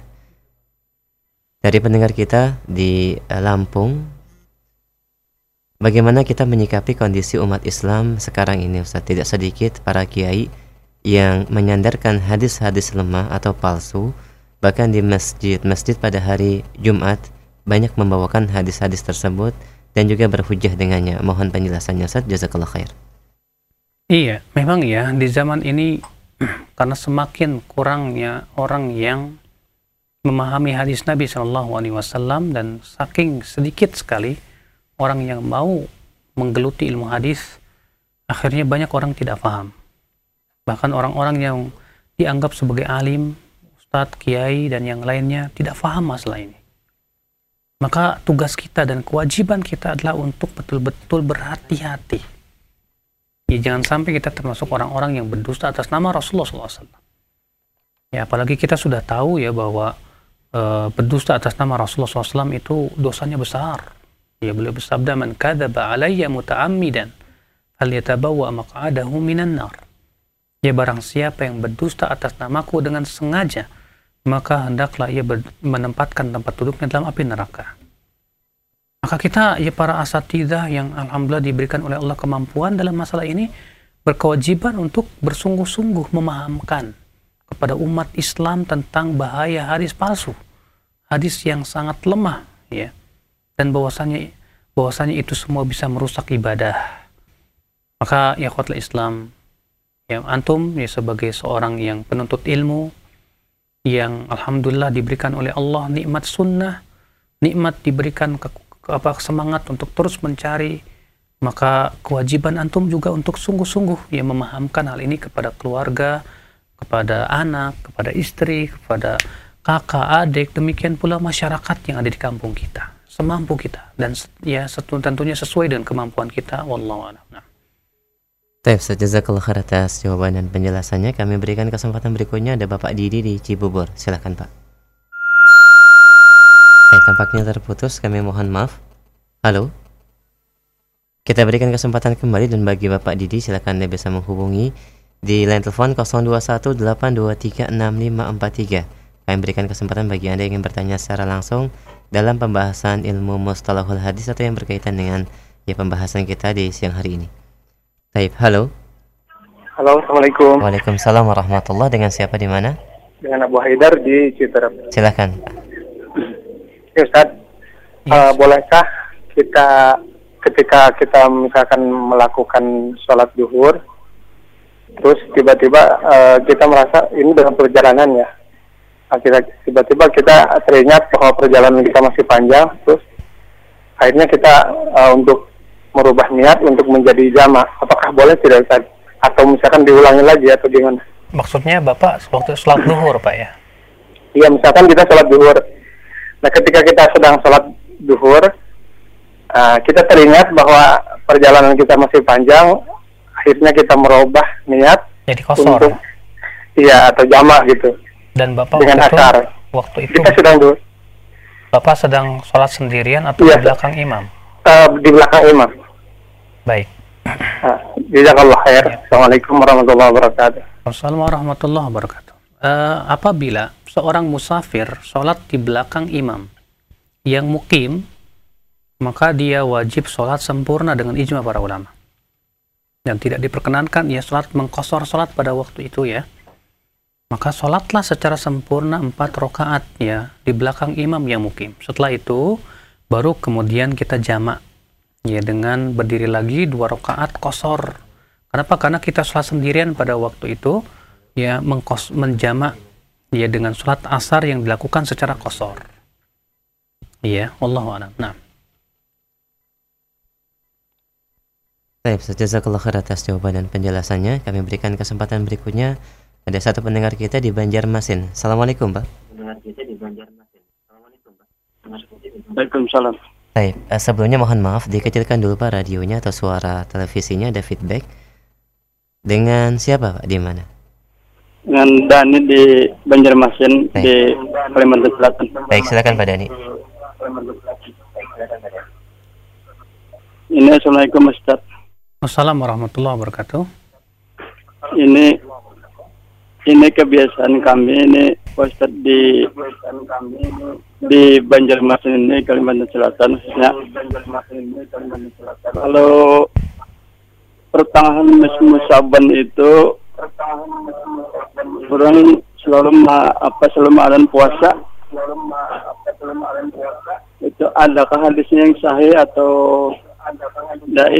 Dari pendengar kita di Lampung, bagaimana kita menyikapi kondisi umat Islam sekarang ini Ustadz? Tidak sedikit para kiai yang menyandarkan hadis-hadis lemah atau palsu, bahkan di masjid-masjid pada hari Jumat banyak membawakan hadis-hadis tersebut dan juga berhujjah dengannya. Mohon penjelasannya Ustaz, jazakallah khair. Iya, memang ya di zaman ini karena semakin kurangnya orang yang memahami hadis Nabi Shallallahu Alaihi Wasallam dan saking sedikit sekali orang yang mau menggeluti ilmu hadis, akhirnya banyak orang tidak paham. Bahkan orang-orang yang dianggap sebagai alim, ustadz, kiai dan yang lainnya tidak paham masalah ini. Maka tugas kita dan kewajiban kita adalah untuk betul-betul berhati-hati. Ya, jangan sampai kita termasuk orang-orang yang berdusta atas nama Rasulullah shallallahu alaihi wasallam. Ya, apalagi kita sudah tahu ya bahwa e, berdusta atas nama Rasulullah shallallahu alaihi wasallam itu dosanya besar. Ya, beliau bersabda, "Man kadzaba alayya muta'ammidan falyatabawwa maq'adahu minan nar." Ya, barang siapa yang berdusta atas namaku dengan sengaja, maka hendaklah ia menempatkan tempat duduknya dalam api neraka. Maka kita, ya para asatidzah yang alhamdulillah diberikan oleh Allah kemampuan dalam masalah ini, berkewajiban untuk bersungguh-sungguh memahamkan kepada umat Islam tentang bahaya hadis palsu, hadis yang sangat lemah, ya, dan bahwasanya bahwasanya itu semua bisa merusak ibadah. Maka ya ikhwatul Islam, ya antum ya sebagai seorang yang penuntut ilmu, yang alhamdulillah diberikan oleh Allah nikmat sunnah, nikmat diberikan ke, ke, apa, semangat untuk terus mencari, maka kewajiban antum juga untuk sungguh-sungguh ya memahamkan hal ini kepada keluarga, kepada anak, kepada istri, kepada kakak, adik, demikian pula masyarakat yang ada di kampung kita, semampu kita, dan ya tentunya sesuai dengan kemampuan kita. Wallahu a'lam. Baik, jazakallah khair atas jawaban dan penjelasannya. Kami berikan kesempatan berikutnya, ada Bapak Didi di Cibubur. Silakan Pak. Eh, tampaknya terputus, kami mohon maaf. Halo. Kita berikan kesempatan kembali, dan bagi Bapak Didi silakan Anda bisa menghubungi di line telepon nol dua satu delapan dua tiga enam lima empat tiga. Kami berikan kesempatan bagi Anda yang ingin bertanya secara langsung dalam pembahasan ilmu mustalahul hadis atau yang berkaitan dengan ya pembahasan kita di siang hari ini. Baik, halo. Halo, assalamualaikum. Waalaikumsalam warahmatullah. Dengan siapa di mana? Dengan Abu Haidar di Citerep. Silakan. Ya, Ustaz, yes. uh, bolehkah kita ketika kita misalkan melakukan sholat duhur, terus tiba-tiba uh, kita merasa ini dalam perjalanan ya, akhirnya tiba-tiba kita teringat bahwa perjalanan kita masih panjang, terus akhirnya kita uh, untuk merubah niat untuk menjadi jama, apakah boleh tidak Ustaz? Atau misalkan diulangi lagi atau gimana? Maksudnya Bapak waktu sholat duhur Pak ya? Iya, misalkan kita sholat duhur. Nah, ketika kita sedang sholat duhur, uh, kita teringat bahwa perjalanan kita masih panjang, akhirnya kita merubah niat jadi kosor untuk, iya, atau jama gitu. Dan Bapak dengan waktu asar. Itu, waktu itu kita sedang duhur. Bapak sedang sholat sendirian atau iya, di belakang imam? Uh, di belakang imam. Baik. Jazakallah khair. Assalamualaikum warahmatullahi wabarakatuh. Assalamualaikum warahmatullahi wabarakatuh. Uh, apabila seorang musafir sholat di belakang imam yang mukim, maka dia wajib sholat sempurna dengan ijma para ulama. Dan tidak diperkenankan ia sholat mengkosor sholat pada waktu itu ya. maka sholatlah secara sempurna empat rakaat ya di belakang imam yang mukim. Setelah itu baru kemudian kita jamak ya dengan berdiri lagi dua rakaat qashar. Kenapa? Karena kita sholat sendirian pada waktu itu ya mengkos menjamak ya dengan sholat asar yang dilakukan secara qashar. Iya, wallahu a'lam. Nah. Baik, jazakallah khair atas jawaban dan penjelasannya. Kami berikan kesempatan berikutnya. Ada satu pendengar kita di Banjarmasin. Assalamualaikum, Pak. Pendengar kita di Banjarmasin. Assalamualaikum, Pak. Waalaikumsalam. Baik, uh, sebelumnya mohon maaf dikecilkan dulu Pak radionya atau suara televisinya, ada feedback. Dengan siapa Pak? Di mana? Dengan Dani di Banjarmasin. Baik. Di Kalimantan Selatan. Baik, silakan Pak Dani. Ini Assalamualaikum Ustaz. Wassalamualaikum warahmatullahi wabarakatuh. Ini ini kebiasaan kami ini Ustaz di di Banjarmasin ini Kalimantan Selatan khususnya. Kalau pertengahan musim Syaban itu orang selalu ma, apa selalu ada puasa. Itu adakah hadisnya yang sahih atau daif?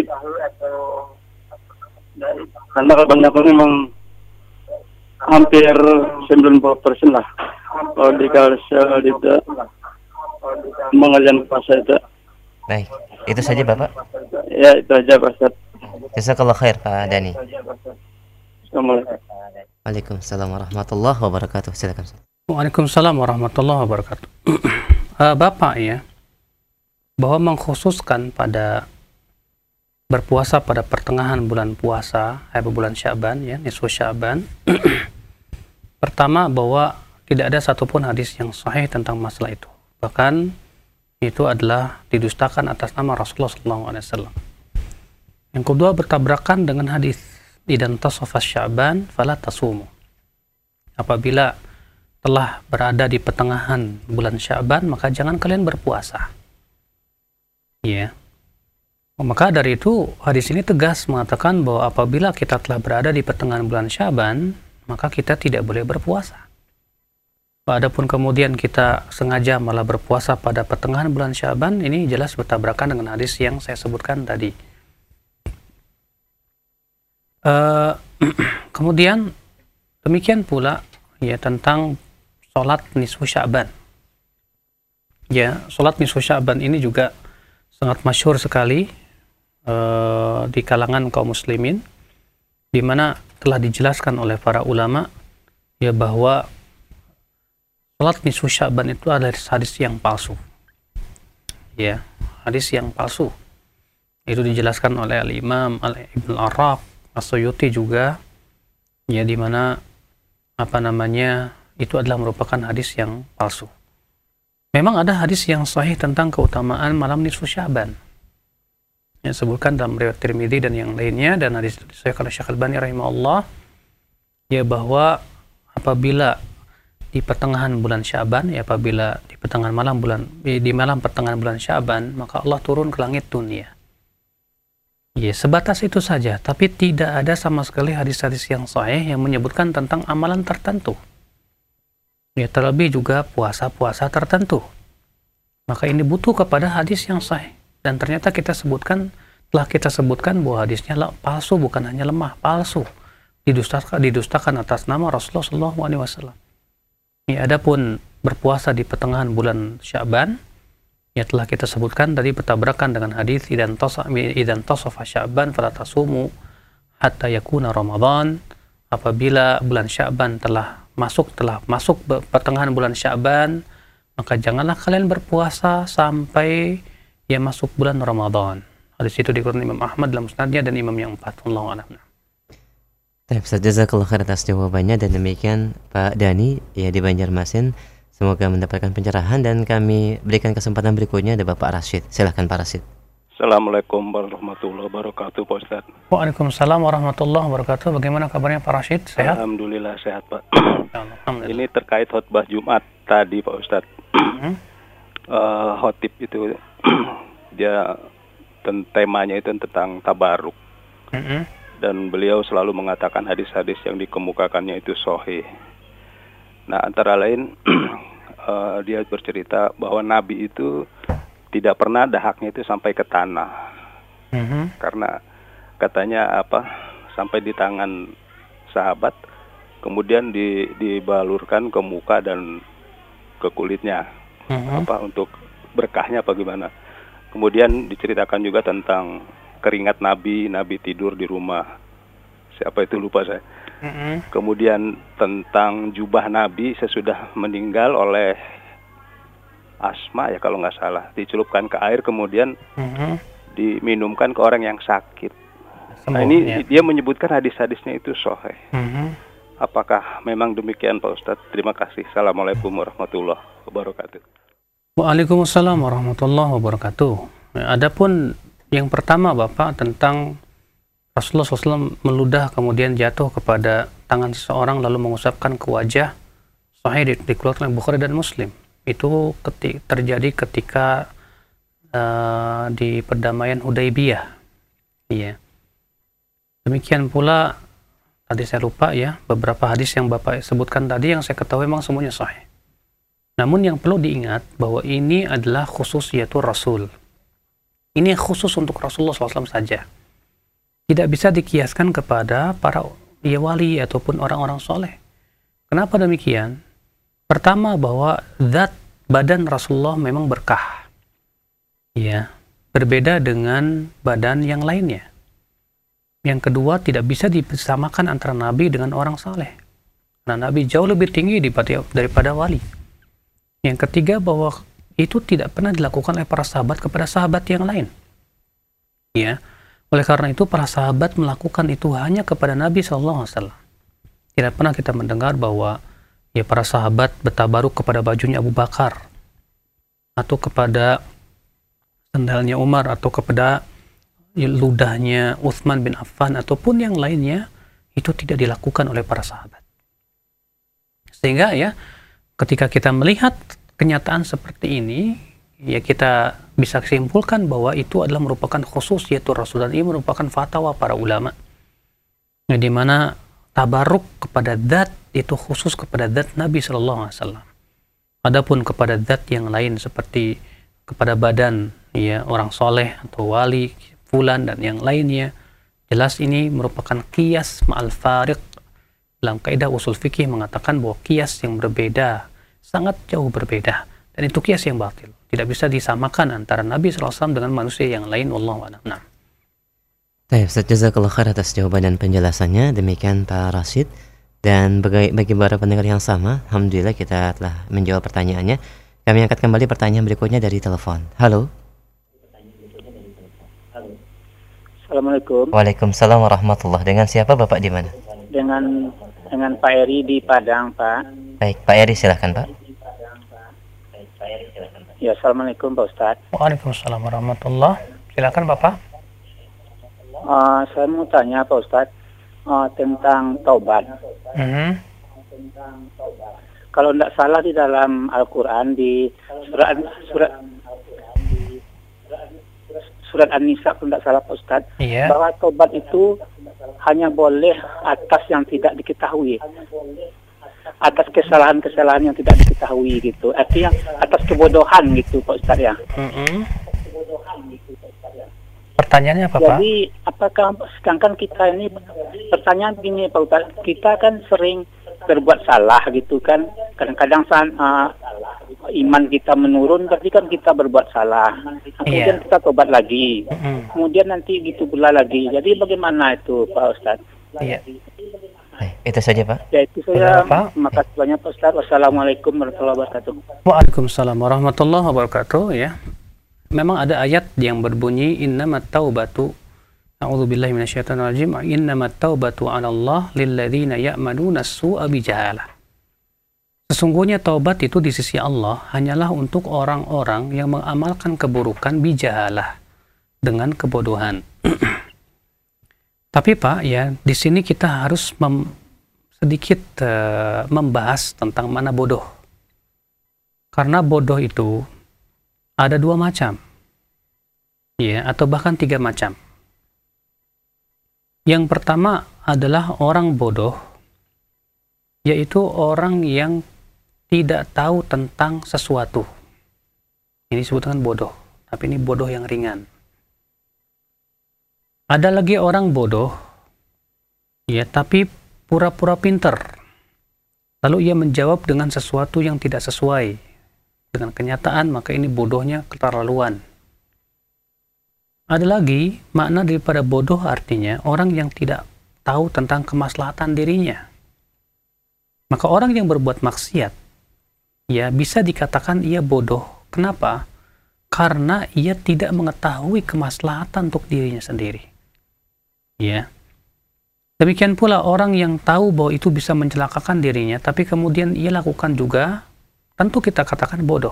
Karena kebanyakan memang hampir sembilan puluh persen lah kalau di Kalsel itu mengajian puasa itu. Baik, itu saja Bapak. Ya itu aja Pak Ustaz. Jazakallah khair Pak Dani. Assalamualaikum. Waalaikumsalam warahmatullahi wabarakatuh. Silakan. Waalaikumsalam warahmatullahi wabarakatuh. uh, Bapak ya, bahwa mengkhususkan pada berpuasa pada pertengahan bulan puasa, eh, bulan Syaban ya, nisfu Syaban. Pertama, bahwa tidak ada satupun hadis yang sahih tentang masalah itu. Bahkan itu adalah didustakan atas nama Rasulullah shallallahu alaihi wasallam. Yang kedua, bertabrakan dengan hadis idan tasaffa Syaban fala tasumu. Apabila telah berada di pertengahan bulan Syaban, maka jangan kalian berpuasa. Ya. Maka dari itu hadis ini tegas mengatakan bahwa apabila kita telah berada di pertengahan bulan Syaban, maka kita tidak boleh berpuasa. Adapun kemudian kita sengaja malah berpuasa pada pertengahan bulan Syaban, ini jelas bertabrakan dengan hadis yang saya sebutkan tadi. Uh, kemudian demikian pula ya tentang sholat nisfu Syaban. Ya, sholat nisfu Syaban ini juga sangat masyhur sekali uh, di kalangan kaum muslimin, di mana telah dijelaskan oleh para ulama ya bahwa sholat nisfu Syaban itu adalah hadis yang palsu. Ya, hadis yang palsu. Itu dijelaskan oleh Al-Imam Al-Ibn Al-Araq, As-Suyuti juga, ya di mana apa namanya itu adalah merupakan hadis yang palsu. Memang ada hadis yang sahih tentang keutamaan malam nisfu Syaban. Yang disebutkan dalam riwayat Tirmidzi dan yang lainnya, dan hadis itu disahihkan oleh Syekh Al-Albani rahimahullah, ya bahwa apabila di pertengahan bulan Syaban, ya apabila di pertengahan malam bulan di malam pertengahan bulan Syaban, maka Allah turun ke langit dunia. Ya, sebatas itu saja, tapi tidak ada sama sekali hadis-hadis yang sahih yang menyebutkan tentang amalan tertentu. Ya, terlebih juga puasa-puasa tertentu. Maka ini butuh kepada hadis yang sahih. Dan ternyata kita sebutkan, telah kita sebutkan bahwa hadisnya palsu, bukan hanya lemah, palsu. Didustakan, didustakan atas nama Rasulullah shallallahu alaihi wasallam. Ya, adapun berpuasa di pertengahan bulan Syaban, ya telah kita sebutkan tadi bertabrakan dengan hadis idan tasafa Syaban fala tasumu hatta yakuna Ramadan. Apabila bulan Syaban telah masuk telah masuk pertengahan bulan Syaban, maka janganlah kalian berpuasa sampai ya masuk bulan Ramadan. Hadis itu dikeluarkan Imam Ahmad dalam musnadnya dan imam yang empat. Wallahu a'lam. Baik, jazakallah khair atas jawabannya, dan demikian Pak Dani ya di Banjarmasin. Semoga mendapatkan pencerahan, dan kami berikan kesempatan berikutnya ada Bapak Rashid. Silahkan Pak Rashid. Assalamualaikum warahmatullahi wabarakatuh Pak Ustaz. Waalaikumsalam warahmatullahi wabarakatuh. Bagaimana kabarnya Pak Rashid? Sehat? Alhamdulillah sehat Pak. Alhamdulillah. Ini terkait khutbah Jumat tadi Pak Ustaz. Hmm? uh, khotib itu dia ten- temanya itu tentang tabaruk. Hmm? Dan beliau selalu mengatakan hadis-hadis yang dikemukakannya itu sahih. Nah, antara lain uh, dia bercerita bahwa Nabi itu tidak pernah dahaknya itu sampai ke tanah. Mm-hmm. Karena katanya apa? Sampai di tangan sahabat, kemudian di, dibalurkan ke muka dan ke kulitnya. Mm-hmm. Apa untuk berkahnya apa gimana? Kemudian diceritakan juga tentang keringat Nabi, Nabi tidur di rumah. Siapa itu lupa saya. Mm-hmm. Kemudian tentang jubah Nabi sesudah meninggal oleh Asma ya kalau nggak salah, dicelupkan ke air kemudian mm-hmm. diminumkan ke orang yang sakit. Semua, nah ini ya. Dia menyebutkan hadis-hadisnya itu sahih. Mm-hmm. Apakah memang demikian Pak Ustadz? Terima kasih. Assalamualaikum warahmatullahi wabarakatuh. Waalaikumsalam warahmatullahi wabarakatuh. Adapun yang pertama Bapak tentang Rasulullah shallallahu alaihi wasallam meludah kemudian jatuh kepada tangan seseorang lalu mengusapkan ke wajah, sahih dikeluarkan oleh Bukhari dan Muslim. Itu ketik, terjadi ketika uh, di perdamaian Hudaybiyah. Iya. Demikian pula tadi saya lupa ya beberapa hadis yang Bapak sebutkan tadi yang saya ketahui memang semuanya sahih. Namun yang perlu diingat bahwa ini adalah khusus yaitu Rasul. Ini khusus untuk Rasulullah shallallahu alaihi wasallam saja. Tidak bisa dikiaskan kepada para ya wali ataupun orang-orang soleh. Kenapa demikian? Pertama bahwa zat badan Rasulullah memang berkah. Ya, berbeda dengan badan yang lainnya. Yang kedua, tidak bisa disamakan antara Nabi dengan orang saleh. Nah, Nabi jauh lebih tinggi daripada wali. Yang ketiga, bahwa itu tidak pernah dilakukan oleh para sahabat kepada sahabat yang lain. Ya, oleh karena itu para sahabat melakukan itu hanya kepada Nabi shallallahu alaihi wasallam. Tidak pernah kita mendengar bahwa ya para sahabat bertabaruk kepada bajunya Abu Bakar atau kepada sandalnya Umar atau kepada ludahnya Utsman bin Affan ataupun yang lainnya. Itu tidak dilakukan oleh para sahabat. Sehingga ya ketika kita melihat kenyataan seperti ini, ya kita bisa simpulkan bahwa itu adalah merupakan khusus yaitu Rasul, dan ini merupakan fatwa para ulama. Yang dimana tabaruk kepada zat itu khusus kepada zat Nabi shallallahu alaihi wasallam. Adapun kepada zat yang lain seperti kepada badan ya orang soleh atau wali, fulan dan yang lainnya, jelas ini merupakan qiyas ma'al fariq. Dalam kaidah usul fikih mengatakan bahwa qiyas yang berbeda sangat jauh berbeda, dan itu qiyas yang batil. Tidak bisa disamakan antara Nabi shallallahu alaihi wasallam dengan manusia yang lain. Wallahu a'lam. Nah. Baik, Ustaz, jazakallahu khair atas jawaban dan penjelasannya. Demikian Pak Rashid. Dan bagi, bagi para pendengar yang sama, alhamdulillah kita telah menjawab pertanyaannya. Kami angkat kembali pertanyaan berikutnya dari telepon. Halo. Assalamualaikum. Waalaikumsalam warahmatullah. Dengan siapa Bapak di mana? Dengan dengan Pak Eri di Padang, Pak. Baik, Pak Eri silahkan Pak. Ya, Assalamualaikum Pak Ustadz. Waalaikumsalam warahmatullah. Silakan Bapak. Uh, saya mau tanya Pak Ustadz uh, tentang taubat. Mm-hmm. Kalau tidak salah di dalam Al-Quran di surat surat surat An-Nisa kalau tidak salah Pak Ustadz, yeah. bahwa taubat itu hanya boleh atas yang tidak diketahui, atas kesalahan-kesalahan yang tidak diketahui gitu, artinya atas kebodohan gitu Pak Ustadz ya. Mm-hmm. Pertanyaannya apa Pak? Jadi apakah sedangkan kita ini, pertanyaan begini Pak Ustadz, kita kan sering berbuat salah gitu kan, kadang-kadang uh, iman kita menurun berarti kan kita berbuat salah, kemudian yeah. kita tobat lagi, mm-hmm. kemudian nanti gitu pula lagi. Jadi bagaimana itu Pak Ustadz? Iya. Baik, itu saja Pak. Ya itu saya. Terima kasih banyak Pak Ustadz. Wassalamualaikum warahmatullahi wabarakatuh. Waalaikumsalam warahmatullahi wabarakatuh. Ya, memang ada ayat yang berbunyi innamat taubatu, a'udzubillahi minasyaitonir rajim, innamat taubatu 'ala Allah lilladzina ya'maluna as-su'a bijahalah. Sesungguhnya taubat itu di sisi Allah hanyalah untuk orang-orang yang mengamalkan keburukan bijahalah, dengan kebodohan. Tapi Pak, ya di sini kita harus mem, sedikit uh, membahas tentang mana bodoh. Karena bodoh itu ada dua macam, ya, atau bahkan tiga macam. Yang pertama adalah orang bodoh, yaitu orang yang tidak tahu tentang sesuatu. Ini disebutkan bodoh, tapi ini bodoh yang ringan. Ada lagi orang bodoh, ya, tapi pura-pura pinter. Lalu ia menjawab dengan sesuatu yang tidak sesuai dengan kenyataan, maka ini bodohnya keterlaluan. Ada lagi makna daripada bodoh, artinya orang yang tidak tahu tentang kemaslahatan dirinya. Maka orang yang berbuat maksiat, ya, bisa dikatakan ia bodoh. Kenapa? Karena ia tidak mengetahui kemaslahatan untuk dirinya sendiri. Ya. Demikian pula orang yang tahu bahwa itu bisa mencelakakan dirinya, tapi kemudian ia lakukan juga, tentu kita katakan bodoh.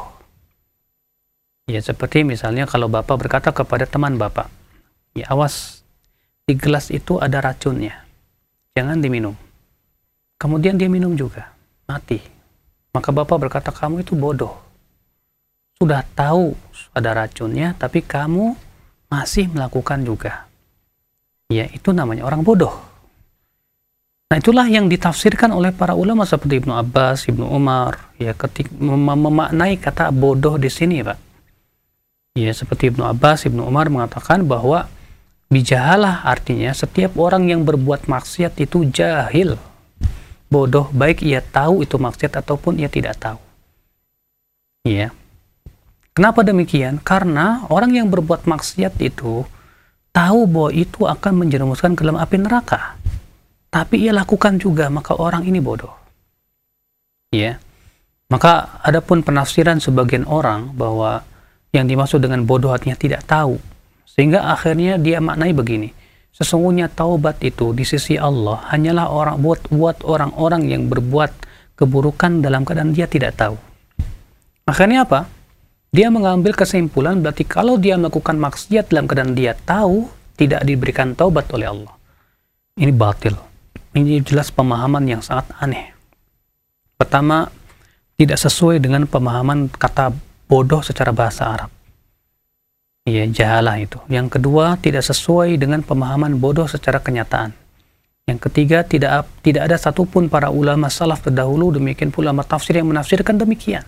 Ya, seperti misalnya kalau Bapak berkata kepada teman Bapak, ya, awas, di gelas itu ada racunnya, jangan diminum. Kemudian dia minum juga, mati. Maka Bapak berkata, kamu itu bodoh. Sudah tahu ada racunnya, tapi kamu masih melakukan juga. Ya, itu namanya orang bodoh. Nah, itulah yang ditafsirkan oleh para ulama seperti Ibnu Abbas, Ibnu Umar, ya, ketika mem memaknai kata bodoh di sini, Pak. Ya, seperti Ibnu Abbas, Ibnu Umar mengatakan bahwa bijahalah artinya setiap orang yang berbuat maksiat itu jahil, bodoh, baik ia tahu itu maksiat ataupun ia tidak tahu. Ya. Kenapa demikian? Karena orang yang berbuat maksiat itu tahu bahwa itu akan menjerumuskan ke dalam api neraka, tapi ia lakukan juga, maka orang ini bodoh. Ya. Maka adapun penafsiran sebagian orang bahwa yang dimaksud dengan bodoh artinya tidak tahu, sehingga akhirnya dia maknai begini, sesungguhnya taubat itu di sisi Allah hanyalah orang buat buat orang-orang yang berbuat keburukan dalam keadaan dia tidak tahu. Akhirnya apa? Dia mengambil kesimpulan berarti kalau dia melakukan maksiat dalam keadaan dia tahu, tidak diberikan taubat oleh Allah. Ini batil. Ini jelas pemahaman yang sangat aneh. Pertama, tidak sesuai dengan pemahaman kata bodoh secara bahasa Arab. Iya, jahalah itu. Yang kedua, tidak sesuai dengan pemahaman bodoh secara kenyataan. Yang ketiga, tidak tidak ada satupun para ulama salaf terdahulu, demikian pula ulama tafsir yang menafsirkan demikian.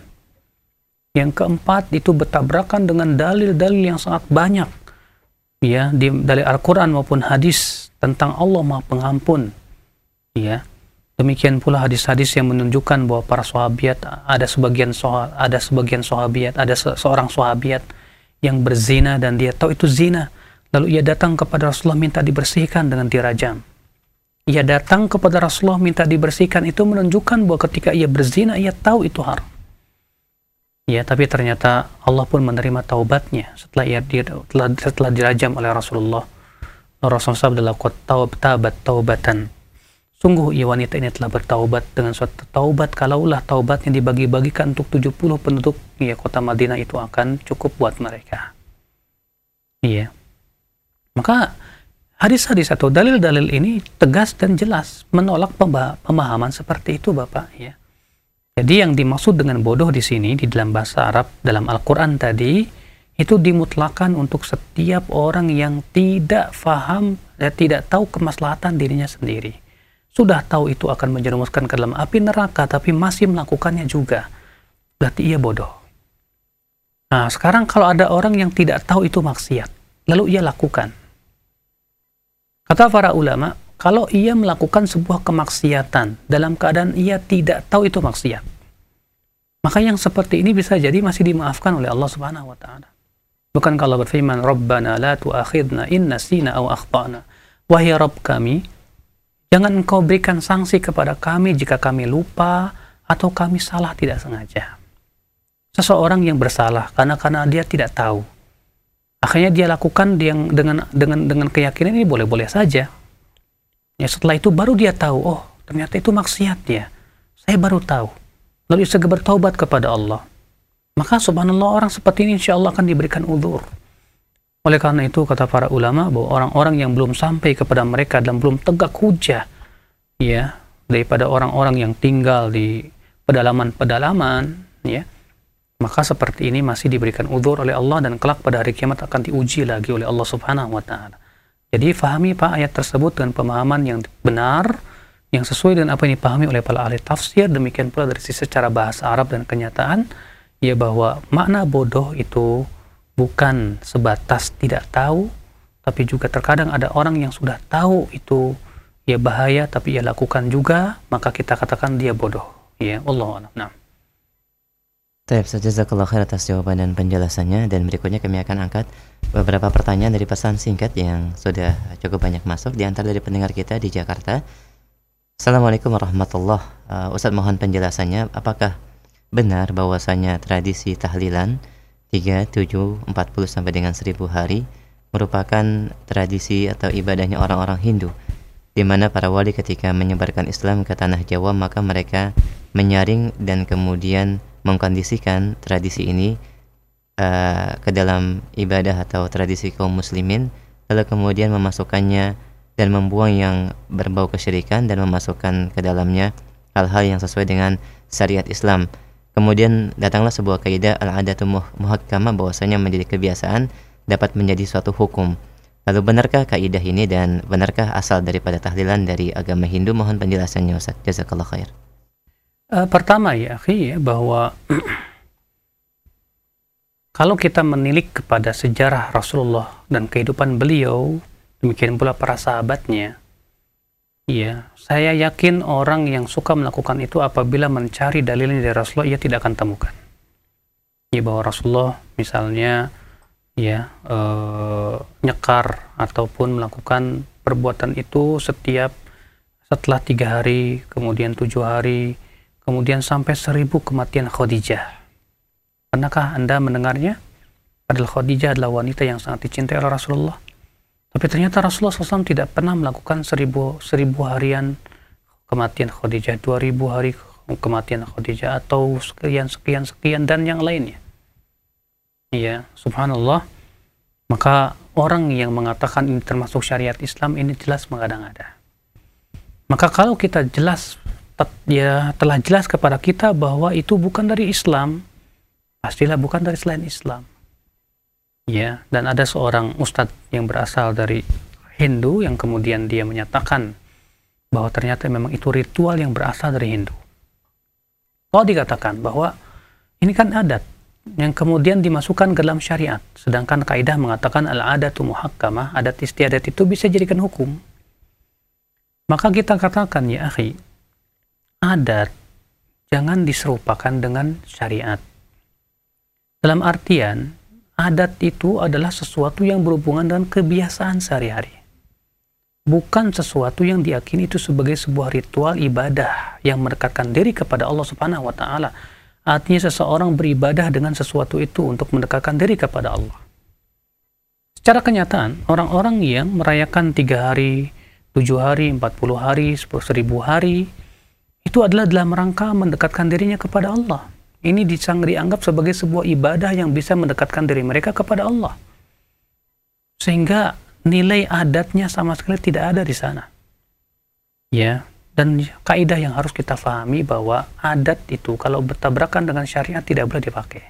Yang keempat, itu bertabrakan dengan dalil-dalil yang sangat banyak, ya, di dari Al-Quran maupun hadis tentang Allah Maha Pengampun. Ya. Demikian pula hadis-hadis yang menunjukkan bahwa para sahabiat, ada sebagian soha, ada sebagian sahabiat, ada se seorang sahabiat yang berzina dan dia tahu itu zina. Lalu ia datang kepada Rasulullah minta dibersihkan dengan dirajam. Ia datang kepada Rasulullah minta dibersihkan, itu menunjukkan bahwa ketika ia berzina, ia tahu itu haram. Ya, tapi ternyata Allah pun menerima taubatnya setelah ia dia, setelah, setelah dirajam oleh Rasulullah. Rasulullah sabda, tabat taubatan. Sungguh ia wanita ini telah bertaubat dengan suatu taubat, kalaulah taubatnya dibagi-bagikan untuk tujuh puluh penduduk ya kota Madinah, itu akan cukup buat mereka. Iya. Maka hadis-hadis atau dalil-dalil ini tegas dan jelas menolak pemahaman seperti itu, Bapak, ya. Jadi yang dimaksud dengan bodoh di sini di dalam bahasa Arab dalam Al-Qur'an tadi itu dimutlakan untuk setiap orang yang tidak faham dan tidak tahu kemaslahatan dirinya sendiri. Sudah tahu itu akan menjerumuskan ke dalam api neraka, tapi masih melakukannya juga. Berarti ia bodoh. Nah, sekarang kalau ada orang yang tidak tahu itu maksiat, lalu ia lakukan. Kata para ulama, kalau ia melakukan sebuah kemaksiatan dalam keadaan ia tidak tahu itu maksiat, maka yang seperti ini bisa jadi masih dimaafkan oleh Allah Subhanahu wa taala. Bukan kalau berfirman, "Rabbana la tu'akhidna in nasina aw akhtana." Wahai Rabb kami, jangan engkau berikan sanksi kepada kami jika kami lupa atau kami salah tidak sengaja. Seseorang yang bersalah karena karena dia tidak tahu, akhirnya dia lakukan yang dengan dengan dengan keyakinan ini boleh-boleh saja. Ya, setelah itu baru dia tahu, oh ternyata itu maksiat ya. Saya baru tahu. Lalu dia segera bertaubat kepada Allah. Maka subhanallah, orang seperti ini insya Allah akan diberikan uzur. Oleh karena itu kata para ulama bahwa orang-orang yang belum sampai kepada mereka dan belum tegak hujah, ya, daripada orang-orang yang tinggal di pedalaman-pedalaman, ya, maka seperti ini masih diberikan uzur oleh Allah dan kelak pada hari kiamat akan diuji lagi oleh Allah Subhanahu wa taala. Jadi fahami Pak ayat tersebut dengan pemahaman yang benar, yang sesuai dengan apa yang dipahami oleh para ahli tafsir. Demikian pula dari sisi secara bahasa Arab dan kenyataan, ya bahwa makna bodoh itu bukan sebatas tidak tahu, tapi juga terkadang ada orang yang sudah tahu itu ya bahaya tapi ia lakukan juga, maka kita katakan dia bodoh. Ya, Allahu a'lam. Nah. Baik, jazakallahu khair atas jawaban dan penjelasannya, dan berikutnya kami akan angkat beberapa pertanyaan dari pesan singkat yang sudah cukup banyak masuk, di antara dari pendengar kita di Jakarta. Assalamualaikum warahmatullahi wabarakatuh. Uh, Ustaz, mohon penjelasannya, apakah benar bahwasanya tradisi tahlilan tiga, tujuh, empat puluh sampai dengan seribu hari merupakan tradisi atau ibadahnya orang-orang Hindu, di mana para wali ketika menyebarkan Islam ke tanah Jawa maka mereka menyaring dan kemudian mengkondisikan tradisi ini uh, ke dalam ibadah atau tradisi kaum muslimin, lalu kemudian memasukkannya dan membuang yang berbau kesyirikan dan memasukkan ke dalamnya hal-hal yang sesuai dengan syariat Islam. Kemudian datanglah sebuah kaidah al-adatu muhakkamah, bahwasanya menjadi kebiasaan dapat menjadi suatu hukum. Lalu benarkah kaidah ini dan benarkah asal daripada tahlilan dari agama Hindu? Mohon penjelasannya Ustaz. Jazakallahu khair. Uh, pertama ya akhi, bahwa kalau kita menilik kepada sejarah Rasulullah dan kehidupan beliau, demikian pula para sahabatnya, ya, saya yakin orang yang suka melakukan itu apabila mencari dalilnya dari Rasulullah, ia tidak akan temukan. Ya, bahwa Rasulullah misalnya ya e, nyekar ataupun melakukan perbuatan itu setiap setelah tiga hari, kemudian tujuh hari, kemudian sampai seribu kematian Khadijah. Pernahkah Anda mendengarnya? Padahal Khadijah adalah wanita yang sangat dicintai oleh Rasulullah. Tapi ternyata Rasulullah shallallahu alaihi wasallam tidak pernah melakukan seribu, seribu harian kematian Khadijah, dua ribu hari kematian Khadijah, atau sekian, sekian, sekian, dan yang lainnya. Iya, subhanallah. Maka orang yang mengatakan ini termasuk syariat Islam, ini jelas mengada-ngada. Maka kalau kita jelas, ya telah jelas kepada kita bahwa itu bukan dari Islam, pastilah bukan dari selain Islam. Ya, dan ada seorang ustadz yang berasal dari Hindu yang kemudian dia menyatakan bahwa ternyata memang itu ritual yang berasal dari Hindu. Kalau dikatakan bahwa ini kan adat yang kemudian dimasukkan ke dalam syariat, sedangkan kaidah mengatakan al-adatu muhakkamah, adat istiadat itu bisa jadikan hukum. Maka kita katakan ya akhi, adat jangan diserupakan dengan syariat. Dalam artian adat itu adalah sesuatu yang berhubungan dengan kebiasaan sehari-hari. Bukan sesuatu yang diyakini itu sebagai sebuah ritual ibadah yang mendekatkan diri kepada Allah Subhanahu wa taala. Artinya seseorang beribadah dengan sesuatu itu untuk mendekatkan diri kepada Allah. Secara kenyataan, orang-orang yang merayakan tiga hari, tujuh hari, empat puluh hari, seribu hari, itu adalah dalam rangka mendekatkan dirinya kepada Allah. Ini dianggap sebagai sebuah ibadah yang bisa mendekatkan diri mereka kepada Allah. Sehingga nilai adatnya sama sekali tidak ada di sana. Ya, dan kaidah yang harus kita pahami bahwa adat itu kalau bertabrakan dengan syariat tidak boleh dipakai.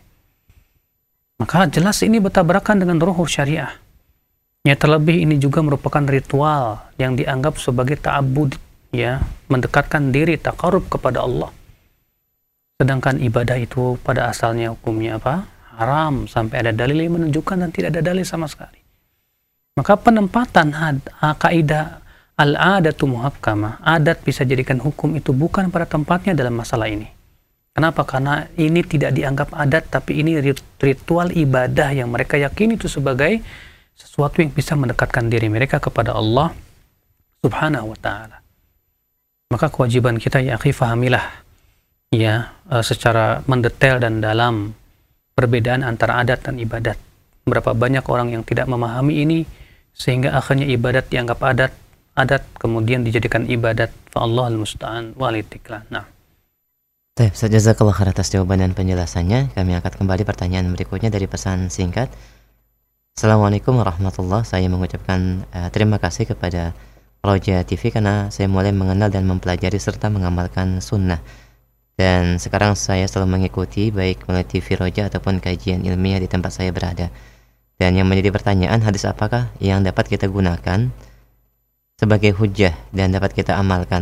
Maka jelas ini bertabrakan dengan ruhul syariah. Ya, terlebih ini juga merupakan ritual yang dianggap sebagai ta'abbud, ya, mendekatkan diri, taqarrub kepada Allah. Sedangkan ibadah itu pada asalnya hukumnya apa? Haram, sampai ada dalil yang menunjukkan dan tidak ada dalil sama sekali. Maka penempatan had, kaidah al-adatu muhakkamah, adat bisa jadikan hukum, itu bukan pada tempatnya dalam masalah ini. Kenapa? Karena ini tidak dianggap adat, tapi ini ritual ibadah yang mereka yakini itu sebagai sesuatu yang bisa mendekatkan diri mereka kepada Allah Subhanahu wa ta'ala. Maka kewajiban kita ya akhi, fahamilah ya secara mendetail dan dalam perbedaan antara adat dan ibadat. Berapa banyak orang yang tidak memahami ini sehingga akhirnya ibadat dianggap adat, adat kemudian dijadikan ibadat. Fa'allahul musta'an walitiklah. Nah. Baik, jazakallahu khair atas jawaban dan penjelasannya. Kami angkat kembali pertanyaan berikutnya dari pesan singkat. Assalamualaikum warahmatullahi wabarakatuh. Saya mengucapkan uh, terima kasih kepada Roja T V karena saya mulai mengenal dan mempelajari serta mengamalkan sunnah. Dan sekarang saya selalu mengikuti baik melalui T V Roja ataupun kajian ilmiah di tempat saya berada. Dan yang menjadi pertanyaan, hadis apakah yang dapat kita gunakan sebagai hujjah dan dapat kita amalkan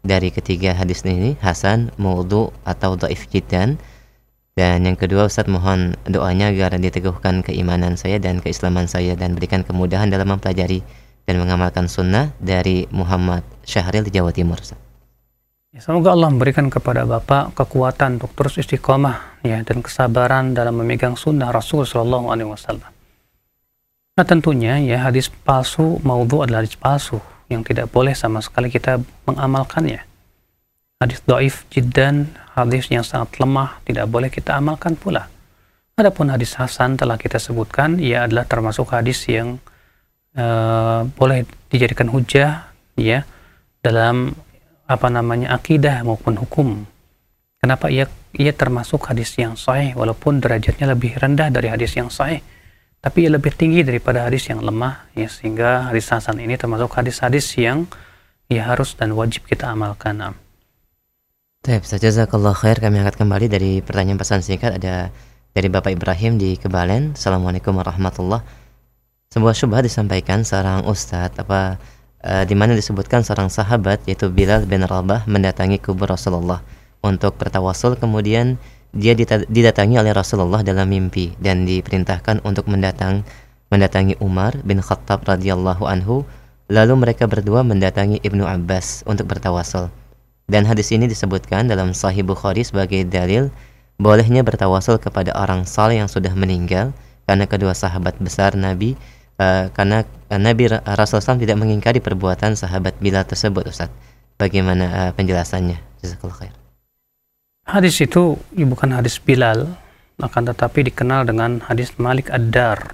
dari ketiga hadis ini, hasan, maudhu, atau dhaif jiddan. Dan yang kedua, Ustaz mohon doanya agar diteguhkan keimanan saya dan keislaman saya dan berikan kemudahan dalam mempelajari dan mengamalkan sunnah. Dari Muhammad Syahril di Jawa Timur, Ustaz. Ya, semoga Allah memberikan kepada Bapak kekuatan untuk terus istiqomah ya, dan kesabaran dalam memegang sunnah Rasul Shallallahu Alaihi Wasallam. Nah tentunya ya, hadis palsu maudhu adalah hadis palsu yang tidak boleh sama sekali kita mengamalkannya. Hadis dhaif jiddan, hadis yang sangat lemah, tidak boleh kita amalkan pula. Adapun hadis hasan telah kita sebutkan, ia adalah termasuk hadis yang uh, boleh dijadikan hujah ya dalam apa namanya akidah maupun hukum. Kenapa ia ia termasuk hadis yang sahih walaupun derajatnya lebih rendah dari hadis yang sahih, tapi ia lebih tinggi daripada hadis yang lemah ya, sehingga hadis hasan ini termasuk hadis-hadis yang ya harus dan wajib kita amalkan. Baik, jazakallah khair. Kami angkat kembali dari pertanyaan pesan singkat, ada dari Bapak Ibrahim di Kebalen. Assalamualaikum warahmatullahi wabarakatuh. Sebuah syubhat disampaikan seorang ustadz apa uh, di mana disebutkan seorang sahabat yaitu Bilal bin Rabah mendatangi kubur Rasulullah untuk bertawasul, kemudian dia didatangi oleh Rasulullah dalam mimpi dan diperintahkan untuk mendatang mendatangi Umar bin Khattab radhiyallahu anhu, lalu mereka berdua mendatangi Ibnu Abbas untuk bertawasul. Dan hadis ini disebutkan dalam Sahih Bukhari sebagai dalil bolehnya bertawasul kepada orang saleh yang sudah meninggal, karena kedua sahabat besar Nabi uh, karena uh, Nabi Rasulullah shallallahu alaihi wasallam tidak mengingkari perbuatan sahabat Bilal tersebut. Ustaz, bagaimana uh, penjelasannya? Jazakallahu khair. Hadis itu bukan hadis Bilal, akan tetapi dikenal dengan hadis Malik Ad-Dar,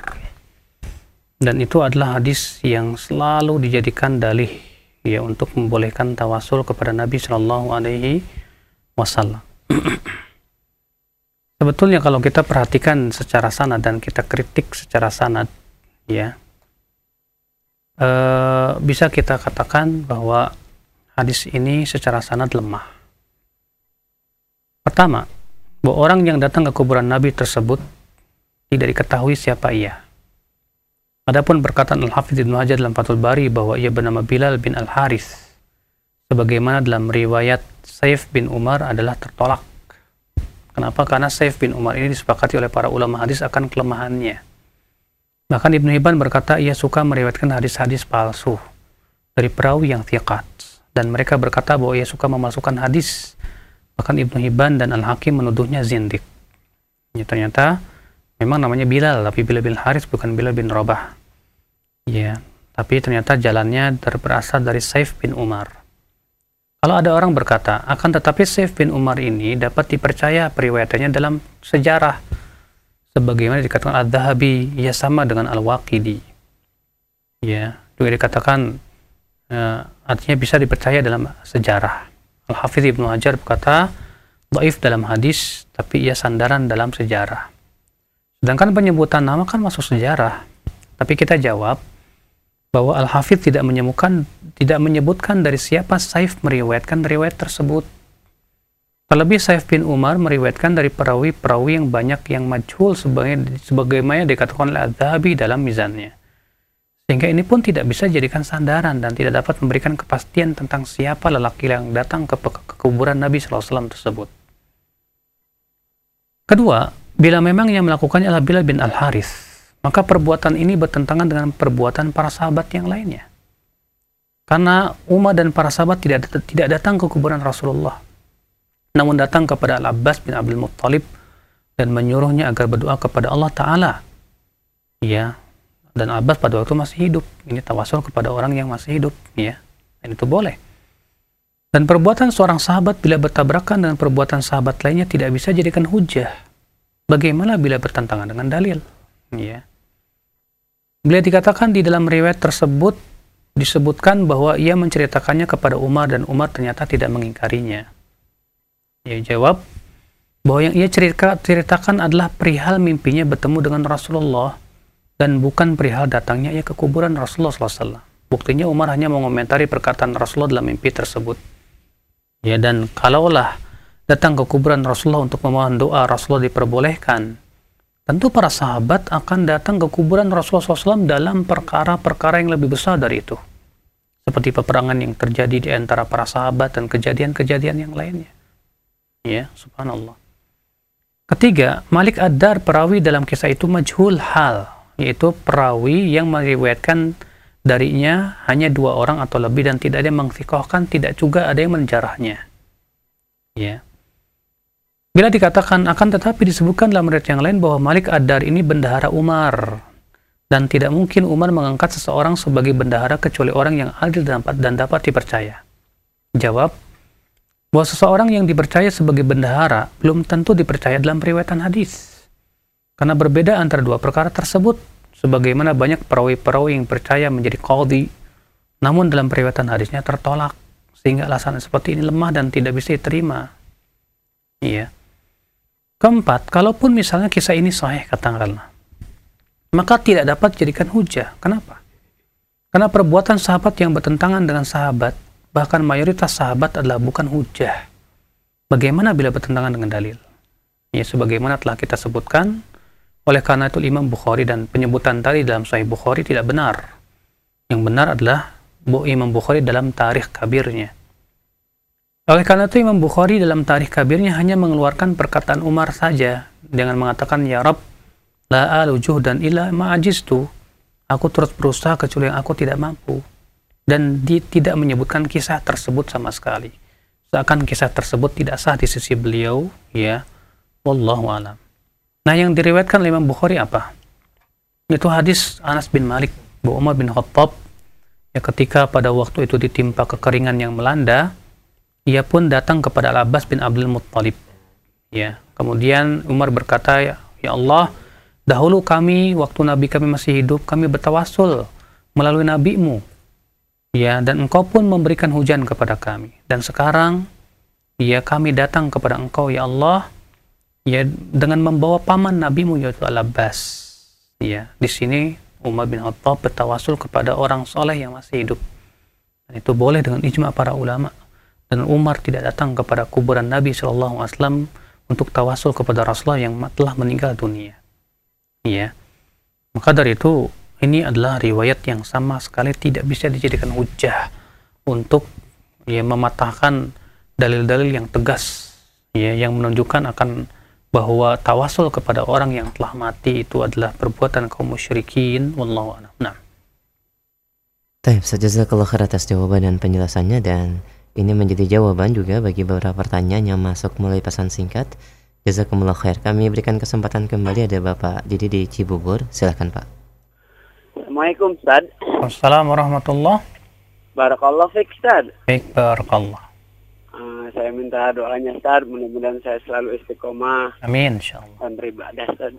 dan itu adalah hadis yang selalu dijadikan dalih ya untuk membolehkan tawasul kepada Nabi Shallallahu Alaihi Wasallam. Sebetulnya kalau kita perhatikan secara sanad dan kita kritik secara sanad, ya e, bisa kita katakan bahwa hadis ini secara sanad lemah. Pertama, bahwa orang yang datang ke kuburan Nabi tersebut tidak diketahui siapa ia. Adapun perkataan Al-Hafidz Ibnu Hajar dalam Fathul Bari bahwa ia bernama Bilal bin Al-Harith, sebagaimana dalam riwayat Saif bin Umar, adalah tertolak. Kenapa? Karena Saif bin Umar ini disepakati oleh para ulama hadis akan kelemahannya. Bahkan Ibnu Hibban berkata ia suka meriwayatkan hadis-hadis palsu dari perawi yang thiqat, dan mereka berkata bahwa ia suka memasukkan hadis. Bahkan Ibnu Hibban dan Al-Hakim menuduhnya zindik. Ya, ternyata memang namanya Bilal, tapi Bilal bin Harith bukan Bilal bin Rabah. Ya, tapi ternyata jalannya berasal dari Saif bin Umar. Kalau ada orang berkata, akan tetapi Saif bin Umar ini dapat dipercaya periwayatannya dalam sejarah, sebagaimana dikatakan Adz-Dzahabi, ia sama dengan Al-Waqidi. Ya, juga dikatakan uh, artinya bisa dipercaya dalam sejarah. Al-Hafidz Ibnu Hajar berkata dhaif dalam hadis, tapi ia sandaran dalam sejarah. Sedangkan penyebutan nama kan masuk sejarah. Tapi kita jawab bahwa Al-Hafidz tidak menyebutkan tidak menyebutkan dari siapa Saif meriwayatkan riwayat tersebut. Terlebih Saif bin Umar meriwayatkan dari perawi-perawi yang banyak yang majhul sebagaimana dikatakan oleh Adz-Dzahabi dalam mizannya. Sehingga ini pun tidak bisa dijadikan sandaran dan tidak dapat memberikan kepastian tentang siapa lelaki yang datang ke, ke kuburan Nabi shallallahu alaihi wasallam tersebut. Kedua, bila memang yang melakukannya adalah Bilal bin Al-Harith, maka perbuatan ini bertentangan dengan perbuatan para sahabat yang lainnya. Karena Umar dan para sahabat tidak tidak datang ke kuburan Rasulullah, namun datang kepada Al-Abbas bin Abdul Muttalib dan menyuruhnya agar berdoa kepada Allah Ta'ala. Ya, dan Abbas pada waktu masih hidup. Ini tawasul kepada orang yang masih hidup, ya. Dan itu boleh. Dan perbuatan seorang sahabat bila bertabrakan dengan perbuatan sahabat lainnya tidak bisa jadikan hujah. Bagaimana bila bertentangan dengan dalil? Ya. Bila dikatakan di dalam riwayat tersebut disebutkan bahwa ia menceritakannya kepada Umar dan Umar ternyata tidak mengingkarinya. Ia jawab bahwa yang ia cerita, ceritakan adalah perihal mimpinya bertemu dengan Rasulullah dan bukan perihal datangnya ia ke kuburan Rasulullah shallallahu alaihi wasallam. Buktinya Umar hanya mengomentari perkataan Rasulullah dalam mimpi tersebut. Ya, dan kalaulah datang ke kuburan Rasulullah untuk memohon doa Rasulullah diperbolehkan, tentu para sahabat akan datang ke kuburan Rasulullah shallallahu alaihi wasallam dalam perkara-perkara yang lebih besar dari itu. seperti peperangan yang terjadi di antara para sahabat dan kejadian-kejadian yang lainnya. Ya, subhanallah. Ketiga, Malik Ad-Dar, perawi dalam kisah itu majhul hal, yaitu perawi yang meriwayatkan darinya hanya dua orang atau lebih dan tidak ada yang mengthikohkan, tidak juga ada yang menjarahnya. Ya. Bila dikatakan akan tetapi disebutkan dalam riwayat yang lain bahwa Malik Ad-Dar ini bendahara Umar, dan tidak mungkin Umar mengangkat seseorang sebagai bendahara kecuali orang yang adil dan dapat, dan dapat dipercaya. Jawab, bahwa seseorang yang dipercaya sebagai bendahara belum tentu dipercaya dalam periwayatan hadis. Karena berbeda antara dua perkara tersebut, sebagaimana banyak perawi-perawi yang percaya menjadi qadhi, namun dalam periwayatan hadisnya tertolak, sehingga alasan seperti ini lemah dan tidak bisa diterima. Iya. Keempat, kalaupun misalnya kisah ini sahih katakanlah, maka tidak dapat dijadikan hujah. Kenapa? Karena perbuatan sahabat yang bertentangan dengan sahabat, bahkan mayoritas sahabat adalah bukan hujah. Bagaimana bila bertentangan dengan dalil? Ya, sebagaimana telah kita sebutkan, oleh karena itu Imam Bukhari dan penyebutan tadi dalam Sahih Bukhari tidak benar. Yang benar adalah Imam Bukhari dalam tarikh kabirnya. Oleh karena itu Imam Bukhari dalam tarikh kabirnya hanya mengeluarkan perkataan Umar saja dengan mengatakan, ya Rabb, la alu juhdan illa ma'ajistu, aku terus berusaha kecuali yang aku tidak mampu, dan dia tidak menyebutkan kisah tersebut sama sekali, seakan kisah tersebut tidak sah di sisi beliau. Ya, wallahu alam. Nah, yang diriwayatkan oleh Imam Bukhari apa? Itu hadis Anas bin Malik bahwa Umar bin Khattab, ya, ketika pada waktu itu ditimpa kekeringan yang melanda, ia pun datang kepada Al-Abbas bin Abdul Muttalib. Ya, kemudian Umar berkata, ya, ya Allah, dahulu kami, waktu Nabi kami masih hidup, kami bertawasul melalui Nabi-Mu. Ya, dan Engkau pun memberikan hujan kepada kami. Dan sekarang, ya, kami datang kepada Engkau, ya Allah, ya, dengan membawa paman Nabi-Mu, yaitu Al-Abbas. Ya, di sini Umar bin Khattab bertawasul kepada orang soleh yang masih hidup. Dan itu boleh dengan ijma' para ulama. Dan Umar tidak datang kepada kuburan Nabi shallallahu alaihi wasallam untuk tawasul kepada Rasulullah yang telah meninggal dunia. Ya, maka dari itu ini adalah riwayat yang sama sekali tidak bisa dijadikan hujah untuk, ya, mematahkan dalil-dalil yang tegas, ya, yang menunjukkan akan bahwa tawasul kepada orang yang telah mati itu adalah perbuatan kaum musyrikin. Wallahu a'lam. Nah. Baik, jazakallahu khair atas jawaban dan penjelasannya, dan ini menjadi jawaban juga bagi beberapa pertanyaan yang masuk melalui pesan singkat. Jazakumullah khair. Kami berikan kesempatan kembali, ada Bapak Didi di Cibubur. Silakan Pak. Assalamualaikum Ustaz. Assalamualaikum warahmatullahi. Barakallah fiik Ustaz. Baik, barakallah. Uh, saya minta doanya Ustaz, mudah-mudahan saya selalu istiqomah. Amin insyaallah. Dan beribadah Ustaz.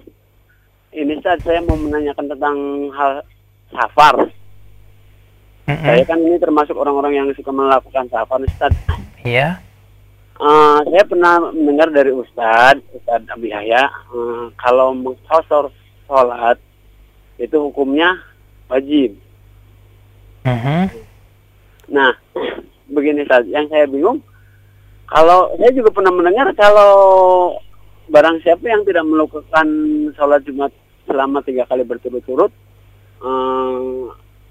Ini Ustaz, saya mau menanyakan tentang hal safar. Mm-hmm. Saya kan ini termasuk orang-orang yang suka melakukan safar Ustaz. Iya. Uh, saya pernah mendengar dari Ustadz, Ustadz Abi Yahya, uh, kalau mengqashar sholat itu hukumnya wajib. Uh-huh. Nah, begini Ustadz, yang saya bingung, kalau saya juga pernah mendengar kalau barang siapa yang tidak melakukan sholat Jumat selama tiga kali berturut-turut, uh,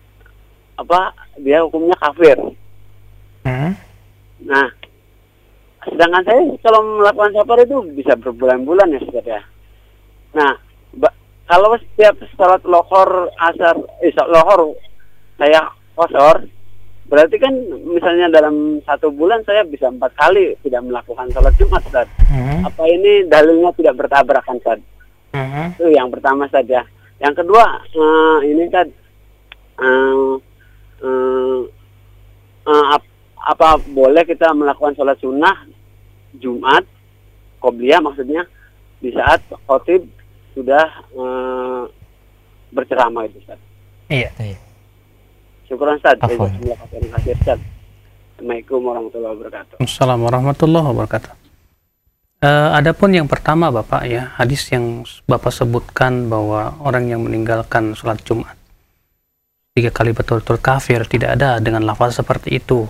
apa dia hukumnya kafir. Uh-huh. Nah, sedangkan saya kalau melakukan safar itu bisa berbulan-bulan ya Ustaz ya. Nah, ba- kalau setiap salat lohor, asar, eh, lohor saya kosor, berarti kan misalnya dalam satu bulan saya bisa empat kali tidak melakukan salat Jumat Ustaz. Uh-huh. Apa ini dalilnya tidak bertabrakan Ustaz? Uh-huh. Itu yang pertama saja. Yang kedua, uh, ini Ustaz, uh, uh, uh, ap- apa boleh kita melakukan sholat sunnah Jumat qobliyah maksudnya di saat khotib sudah e, berceramah itu Ustaz? Iya. Syukuran Ustaz. Terima kasih Ustaz. Assalamualaikum warahmatullahi wabarakatuh. Assalamualaikum warahmatullahi wabarakatuh. Uh, adapun yang pertama Bapak, ya, hadis yang Bapak sebutkan bahwa orang yang meninggalkan sholat Jumat tiga kali berturut-turut kafir, tidak ada dengan lafaz seperti itu.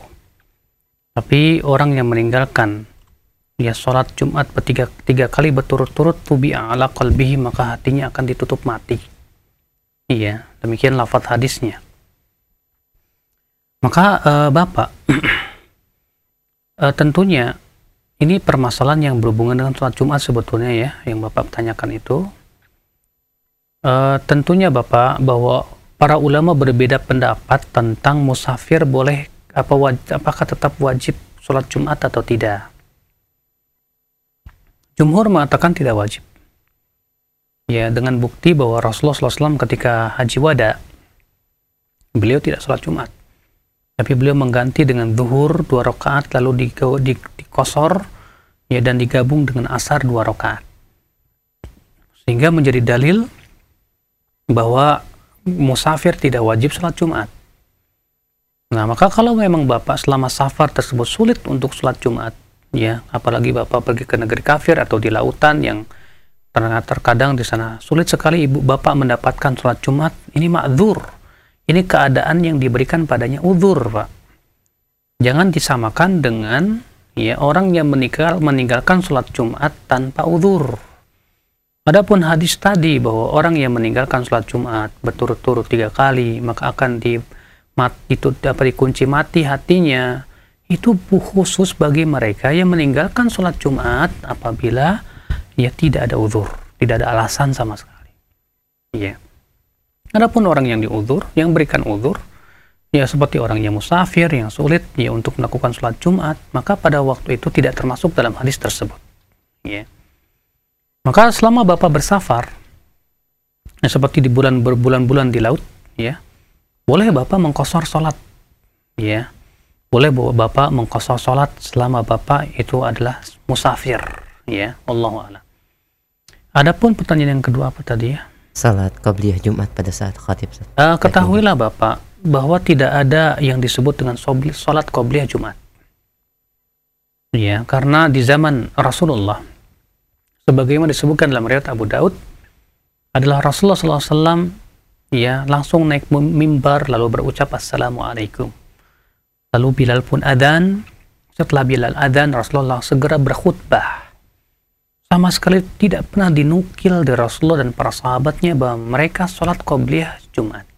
Tapi orang yang meninggalkan, ya, sholat Jumat bertiga, tiga kali berturut-turut, tubi'a ala qalbihi, maka hatinya akan ditutup mati. Iya, demikian lafaz hadisnya. Maka uh, Bapak uh, tentunya ini permasalahan yang berhubungan dengan sholat Jumat sebetulnya ya, yang Bapak tanyakan itu. Uh, tentunya Bapak bahwa para ulama berbeda pendapat tentang musafir boleh apa wajib, apakah tetap wajib sholat Jumat atau tidak. Jumhur mengatakan tidak wajib. Ya, dengan bukti bahwa Rasulullah shallallahu alaihi wasallam ketika haji wada, beliau tidak sholat Jumat. Tapi beliau mengganti dengan zuhur dua rakaat lalu dikosor ya, dan digabung dengan asar dua rakaat. Sehingga menjadi dalil bahwa musafir tidak wajib sholat Jumat. Nah, maka kalau memang Bapak selama safar tersebut sulit untuk sholat Jumat, ya, apalagi Bapak pergi ke negeri kafir atau di lautan yang terkadang di sana sulit sekali ibu Bapak mendapatkan sholat Jumat, ini ma'dzur. Ini keadaan yang diberikan padanya uzur, Pak. Jangan disamakan dengan ya orang yang meninggal, meninggalkan sholat Jumat tanpa uzur. Adapun hadis tadi bahwa orang yang meninggalkan sholat Jumat berturut-turut tiga kali maka akan di mat, itu dapat dikunci mati hatinya, itu khusus bagi mereka yang meninggalkan sholat Jumat apabila ya tidak ada uzur, tidak ada alasan sama sekali. Ya. Adapun orang yang diuzur, yang berikan uzur, ya seperti orang yang musafir, yang sulit ya untuk melakukan sholat Jumat, maka pada waktu itu tidak termasuk dalam hadis tersebut. Ya. Maka selama Bapak bersafar, ya, seperti di bulan berbulan-bulan di laut, ya, boleh Bapak mengqashar sholat, ya, boleh Bapak mengqashar sholat selama Bapak itu adalah musafir, ya, wallahu a'lam. Adapun pertanyaan yang kedua apa tadi ya? Salat qabliyah Jumat pada saat khatib. Uh, ketahuilah Bapak bahwa tidak ada yang disebut dengan sholat qabliyah Jumat. Ya, karena di zaman Rasulullah, sebagaimana disebutkan dalam riwayat Abu Daud, adalah Rasulullah shallallahu alaihi wasallam ya langsung naik mimbar lalu berucap Assalamualaikum. Lalu Bilal pun adzan. Setelah Bilal adzan, Rasulullah segera berkhutbah. Sama sekali tidak pernah dinukil dari Rasulullah dan para sahabatnya bahwa mereka sholat qabliyah Jumat.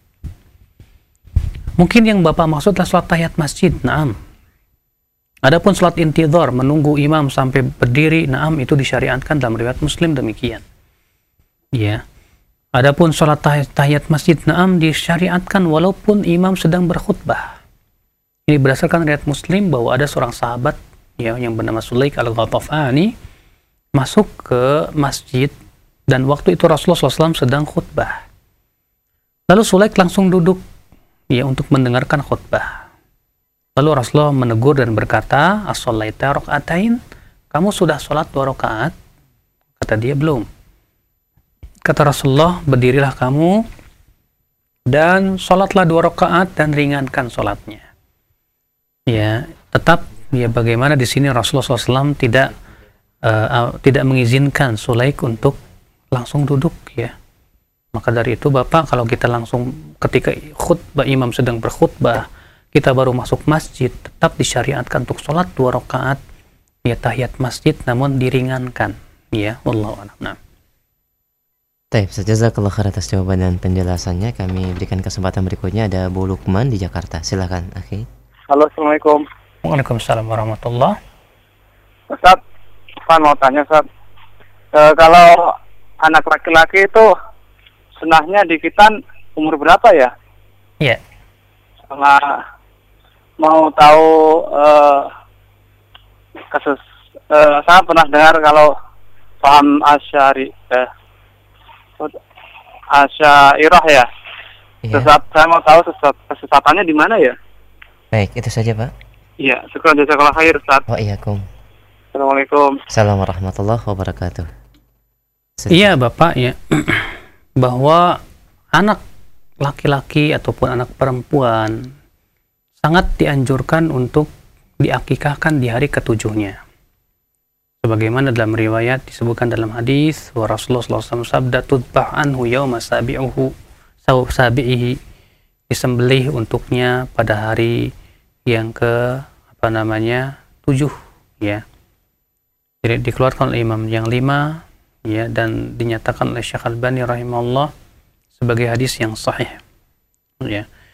Mungkin yang Bapak maksud adalah sholat tahiyat masjid, naam. Adapun sholat intidhar, menunggu imam sampai berdiri, naam, itu disyariatkan dalam riwayat Muslim demikian. Ya. Adapun sholat tahiyat masjid, naam, disyariatkan walaupun imam sedang berkhutbah. Ini berdasarkan riwayat Muslim bahwa ada seorang sahabat ya, yang bernama Sulaik al-Ghatafani masuk ke masjid dan waktu itu Rasulullah shallallahu alaihi wasallam sedang khutbah. Lalu Sulaik langsung duduk ya untuk mendengarkan khutbah. Lalu Rasulullah menegur dan berkata, "As-shallaita raka'atain?" Kamu sudah sholat dua rakaat? Kata dia, belum. Kata Rasulullah, berdirilah kamu dan sholatlah dua rakaat dan ringankan sholatnya. Ya, tetap ya bagaimana di sini Rasulullah shallallahu alaihi wasallam tidak Uh, uh, tidak mengizinkan Sulaik untuk langsung duduk ya. Maka dari itu Bapak, kalau kita langsung ketika khutbah imam sedang berkhutbah kita baru masuk masjid, tetap disyariatkan untuk sholat dua rakaat ya tahiyat masjid, namun diringankan ya, wallahu a'lam. Nah. Baik, jazakallahu khair atas jawaban dan penjelasannya. Kami berikan kesempatan berikutnya, ada Bu Lukman di Jakarta. Silakan, akhi. Halo, assalamualaikum. Waalaikumsalam warahmatullah. Ustaz, Pak mau tanya, Ustaz. E, kalau anak laki-laki itu sunahnya di khitan umur berapa ya? Iya. Yeah. Sama mau tahu e, kasus e, saya pernah dengar kalau paham asyari eh, asyairah ya. Yeah. Sesat, saya mau tahu sesat, kesesatannya di mana ya? Baik, itu saja Pak. Iya, syukur jazakallahu khair, Ustaz. Wa iyyakum. Assalamualaikum. Assalamualaikum warahmatullahi wabarakatuh. Iya Bapak ya, bahwa anak laki-laki ataupun anak perempuan sangat dianjurkan untuk diakikahkan di hari ketujuhnya. Sebagaimana dalam riwayat disebutkan dalam hadis bahwa Rasulullah shallallahu alaihi wasallam sabda tudbah anhu yauma sabi'uhu sabi'ihi, disembelih untuknya pada hari yang ke apa namanya tujuh ya. Jadi dikeluarkan oleh imam yang lima ya, dan dinyatakan oleh Syekh Al-Albani rahimahullah sebagai hadis yang sahih ya.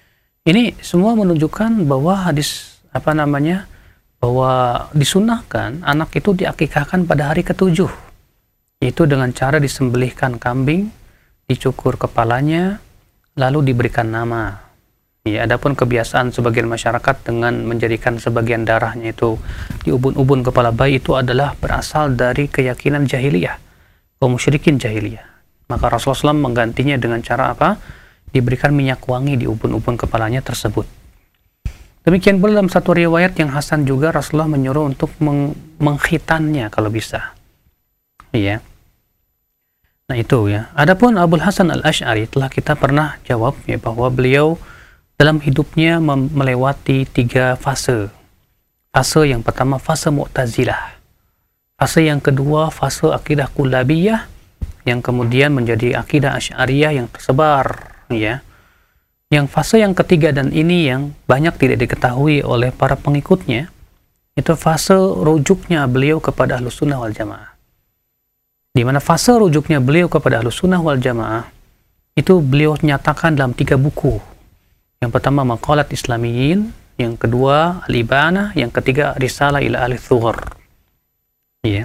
Ini semua menunjukkan bahwa hadis apa namanya bahwa disunahkan anak itu diakikahkan pada hari ketujuh, itu dengan cara disembelihkan kambing, dicukur kepalanya, lalu diberikan nama. Ya, adapun kebiasaan sebagian masyarakat dengan menjadikan sebagian darahnya itu di ubun-ubun kepala bayi itu adalah berasal dari keyakinan jahiliyah, kaum musyrikin jahiliyah. Maka Rasulullah shallallahu alaihi wasallam menggantinya dengan cara apa? Diberikan minyak wangi di ubun-ubun kepalanya tersebut. Demikian pula dalam satu riwayat yang hasan juga Rasulullah menyuruh untuk meng mengkhitannya kalau bisa. Iya. Nah itu ya. Adapun Abul Hasan Al-Asy'ari telah kita pernah jawab ya bahwa beliau dalam hidupnya melewati tiga fase. Fase yang pertama fase Mu'tazilah. Fase yang kedua fase akidah Kullabiyah, yang kemudian menjadi akidah Asy'ariyah yang tersebar ya. Yang fase yang ketiga dan ini yang banyak tidak diketahui oleh para pengikutnya, itu fase rujuknya beliau kepada Ahlus Sunnah wal Jamaah. Di mana fase rujuknya beliau kepada Ahlus Sunnah wal Jamaah itu beliau nyatakan dalam tiga buku. Yang pertama Maqalat Islamiyin, yang kedua Al-Ibanah, yang ketiga Risalah ila Ahli Thughur. Iya.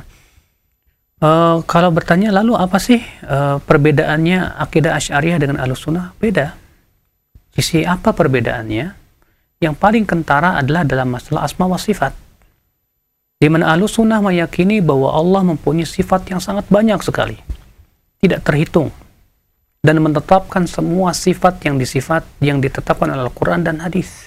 Uh, kalau bertanya lalu apa sih uh, perbedaannya akidah Asy'ariyah dengan Ahlus Sunnah? Beda. Sisi apa perbedaannya? Yang paling kentara adalah dalam masalah asma wa sifat. Di mana Ahlus Sunnah meyakini bahwa Allah mempunyai sifat yang sangat banyak sekali, tidak terhitung, dan menetapkan semua sifat yang disifat yang ditetapkan oleh Al-Quran dan hadis.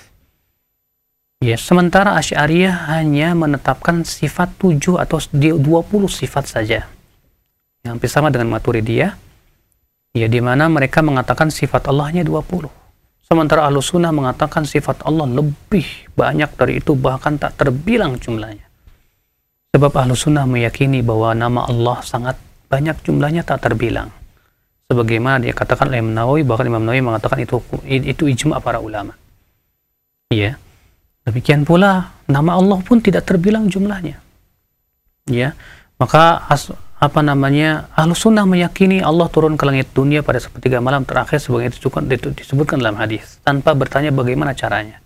Ya, sementara Asy'ariyah hanya menetapkan sifat tujuh atau dua puluh sifat saja. Yang hampir sama dengan Maturidiyah, ya, di mana mereka mengatakan sifat Allahnya dua puluh. Sementara Ahlus Sunnah mengatakan sifat Allah lebih banyak dari itu, bahkan tak terbilang jumlahnya. Sebab Ahlus Sunnah meyakini bahwa nama Allah sangat banyak jumlahnya, tak terbilang. Sebagaimana dia katakan oleh Imam Nawawi, bahkan Imam Nawawi mengatakan itu itu ijma' para ulama. Iya. Demikian pula nama Allah pun tidak terbilang jumlahnya. Ya. Maka as, apa namanya? Ahlus Sunnah meyakini Allah turun ke langit dunia pada sepertiga malam terakhir sebagaimana itu disebutkan dalam hadis, tanpa bertanya bagaimana caranya.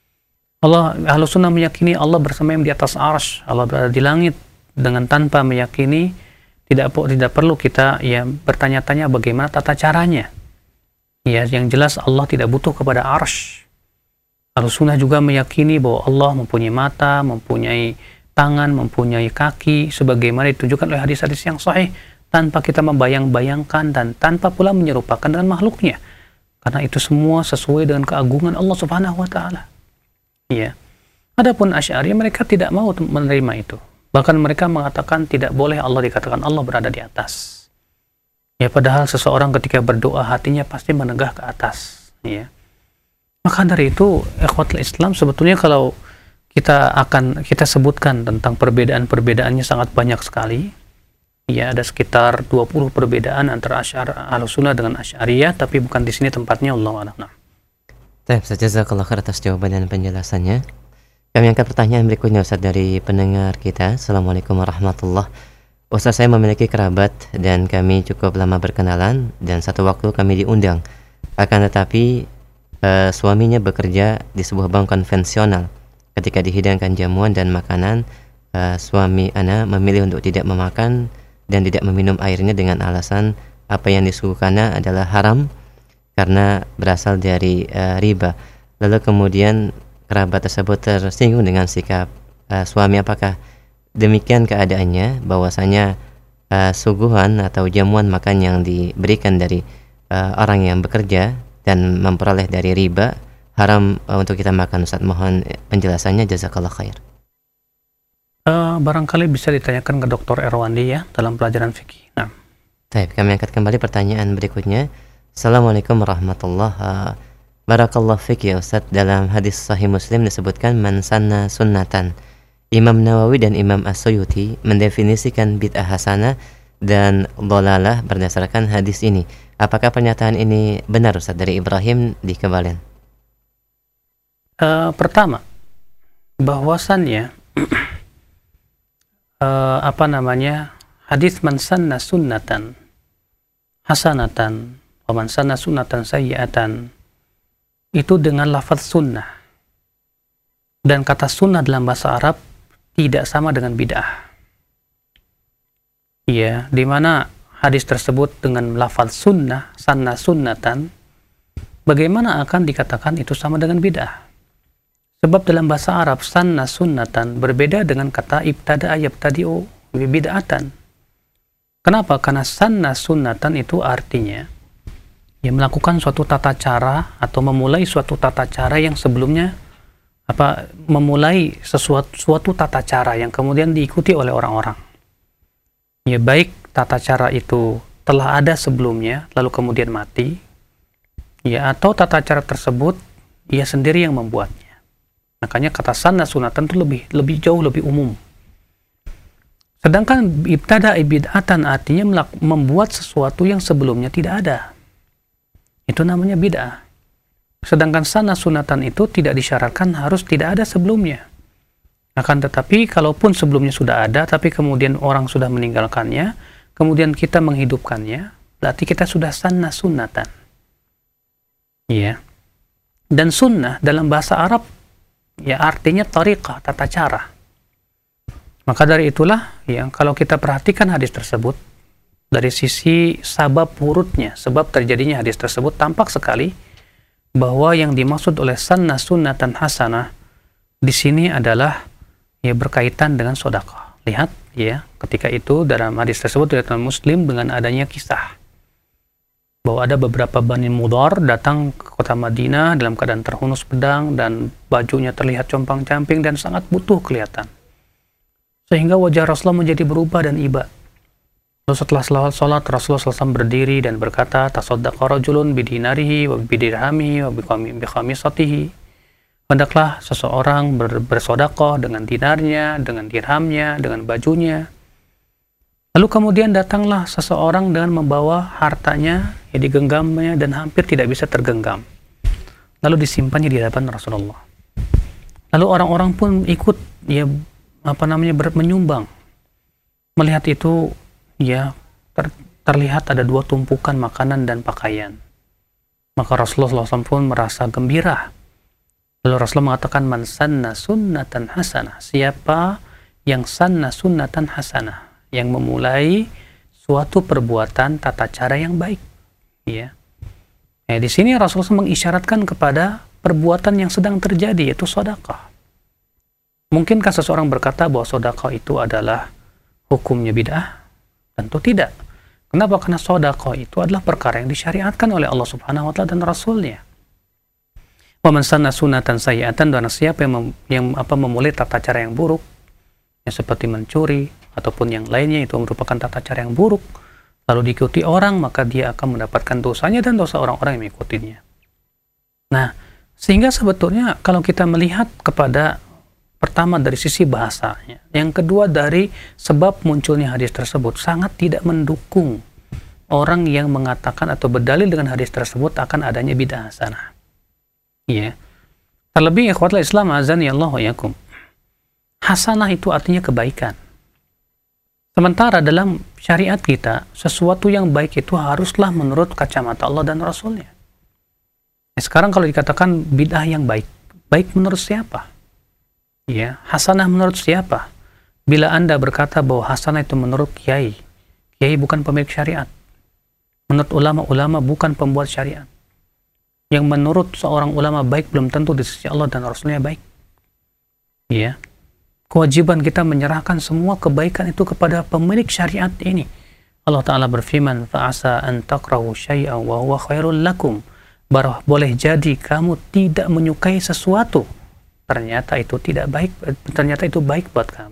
Allah Ahlus Sunnah meyakini Allah bersemayam di atas arsy, Allah berada di langit, dengan tanpa meyakini Tidak, tidak perlu kita ya bertanya-tanya bagaimana tata caranya. Ya, yang jelas Allah tidak butuh kepada arsy. Ahlus Sunnah juga meyakini bahwa Allah mempunyai mata, mempunyai tangan, mempunyai kaki, sebagaimana ditunjukkan oleh hadis-hadis yang sahih, tanpa kita membayang-bayangkan dan tanpa pula menyerupakan dengan makhluknya. Karena itu semua sesuai dengan keagungan Allah Subhanahu wa taala. Ya. Adapun Asy'ariyah mereka tidak mau menerima itu. Bahkan mereka mengatakan tidak boleh Allah dikatakan Allah berada di atas. Ya, padahal seseorang ketika berdoa hatinya pasti menenggah ke atas. Ya. Maka dari itu, ikhwatul Islam, sebetulnya kalau kita akan kita sebutkan tentang perbedaan-perbedaannya sangat banyak sekali. Ya, ada sekitar dua puluh perbedaan antara Asy'ar Ahlus Sunnah dengan Asy'ariyah, tapi bukan di sini tempatnya, Allahu a'lam. Baik, jazakallahu khair atas jawaban dan penjelasannya. Kami angkat pertanyaan berikutnya Ustaz dari pendengar kita. Assalamualaikum warahmatullahi wabarakatuh. Ustaz, saya memiliki kerabat dan kami cukup lama berkenalan dan satu waktu kami diundang. Akan tetapi uh, suaminya bekerja di sebuah bank konvensional. Ketika dihidangkan jamuan dan makanan, uh, suami ana memilih untuk tidak memakan dan tidak meminum airnya dengan alasan apa yang disuguhkannya adalah haram karena berasal dari uh, riba. Lalu kemudian kerabat tersebut tersinggung dengan sikap uh, suami. Apakah demikian keadaannya, bahwasanya uh, suguhan atau jamuan makan yang diberikan dari uh, orang yang bekerja dan memperoleh dari riba haram uh, untuk kita makan? Ustaz, mohon penjelasannya, jazakallah khair. Uh, barangkali bisa ditanyakan ke Doktor Erwandi ya dalam pelajaran fikih. Nah. Baik, kami angkat kembali pertanyaan berikutnya. Assalamualaikum warahmatullahi wabarakatuh. Barakallahu fiik ya Ustaz, dalam hadis Sahih Muslim disebutkan man sanna sunnatan. Imam Nawawi dan Imam As-Suyuti mendefinisikan bid'ah hasanah dan dhalalah berdasarkan hadis ini. Apakah pernyataan ini benar Ustaz dari Ibrahim di Kebalen? Uh, pertama, bahwasannya uh, apa namanya hadis man sanna sunnatan hasanatan wa man sanna sunnatan sayyi'atan itu dengan lafaz sunnah. Dan kata sunnah dalam bahasa Arab tidak sama dengan bid'ah. Ya, di mana hadis tersebut dengan lafaz sunnah, sanna sunnatan, bagaimana akan dikatakan itu sama dengan bid'ah? Sebab dalam bahasa Arab sanna sunnatan berbeda dengan kata ibtada yabtadi'u bid'atan. Kenapa? Karena sanna sunnatan itu artinya ya melakukan suatu tata cara atau memulai suatu tata cara yang sebelumnya apa memulai sesuatu suatu tata cara yang kemudian diikuti oleh orang-orang. Ya baik tata cara itu telah ada sebelumnya lalu kemudian mati, ya atau tata cara tersebut ia sendiri yang membuatnya. Makanya kata sanna sunatan itu lebih lebih jauh lebih umum. Sedangkan ibtada bid'atan artinya membuat sesuatu yang sebelumnya tidak ada. Itu namanya bid'ah. Sedangkan sanna sunatan itu tidak disyaratkan harus tidak ada sebelumnya. Akan tetapi kalaupun sebelumnya sudah ada tapi kemudian orang sudah meninggalkannya, kemudian kita menghidupkannya, berarti kita sudah sanna sunnatan. Ya. Dan sunnah dalam bahasa Arab ya artinya tariqah, tata cara. Maka dari itulah ya kalau kita perhatikan hadis tersebut dari sisi sabab urutnya, sebab terjadinya hadis tersebut tampak sekali bahwa yang dimaksud oleh sanna sunnatan hasanah di sini adalah ya berkaitan dengan sedekah. Lihat ya, ketika itu dalam hadis tersebut diriwayatkan Muslim dengan adanya kisah bahwa ada beberapa Bani Mudhar datang ke kota Madinah dalam keadaan terhunus pedang dan bajunya terlihat compang-camping dan sangat butuh kelihatan. Sehingga wajah Rasulullah menjadi berubah dan iba. Lalu setelah salat Rasulullah shallallahu alaihi wasallam berdiri dan berkata, "Tasaddaqa rajulun bidinarihi wa bidirhamihi wa bikhamisatihi." Hendaklah seseorang ber bersedekah dengan dinarnya, dengan dirhamnya, dengan bajunya. Lalu kemudian datanglah seseorang dengan membawa hartanya, ya digenggamnya dan hampir tidak bisa tergenggam. Lalu disimpannya di hadapan Rasulullah. Lalu orang-orang pun ikut ya apa namanya menyumbang. Melihat itu ya ter terlihat ada dua tumpukan makanan dan pakaian. Maka Rasulullah shallallahu alaihi wasallam pun merasa gembira. Lalu Rasulullah mengatakan, man sanna sunnatan hasanah. Siapa yang sanna sunnatan hasanah, yang memulai suatu perbuatan tata cara yang baik. Ya. Nah, di sini Rasulullah mengisyaratkan kepada perbuatan yang sedang terjadi, yaitu sedekah. Mungkinkah seseorang berkata bahwa sedekah itu adalah hukumnya bid'ah? Tentu tidak. Kenapa? Karena sedekah itu adalah perkara yang disyariatkan oleh Allah Subhanahu wa taala dan Rasulnya. Wa man sanna sunnatan sayyi'atan, dan siapa yang, mem, yang apa memulai tata cara yang buruk, yang seperti mencuri ataupun yang lainnya, itu merupakan tata cara yang buruk, lalu diikuti orang, maka dia akan mendapatkan dosanya dan dosa orang-orang yang mengikutinya. Nah, sehingga sebetulnya kalau kita melihat kepada pertama dari sisi bahasanya, yang kedua dari sebab munculnya hadis tersebut, sangat tidak mendukung orang yang mengatakan atau berdalil dengan hadis tersebut akan adanya bid'ah hasanah. Ya. Terlebih ikhwatul Islam azani Allah wa yakum. Hasanah itu artinya kebaikan. Sementara dalam syariat kita, sesuatu yang baik itu haruslah menurut kacamata Allah dan Rasulnya. Nah, sekarang kalau dikatakan bid'ah yang baik, baik menurut siapa? Ya, hasanah menurut siapa? Bila Anda berkata bahwa hasanah itu menurut kiai, kiai bukan pemilik syariat. Menurut ulama-ulama bukan pembuat syariat. Yang menurut seorang ulama baik belum tentu di sisi Allah dan Rasulnya baik. Ya. Kewajiban kita menyerahkan semua kebaikan itu kepada pemilik syariat ini. Allah Ta'ala berfirman, fa'asa an takrahu syai'an wa huwa khairul lakum. Barah, boleh jadi kamu tidak menyukai sesuatu, ternyata itu tidak baik, ternyata itu baik buat kamu.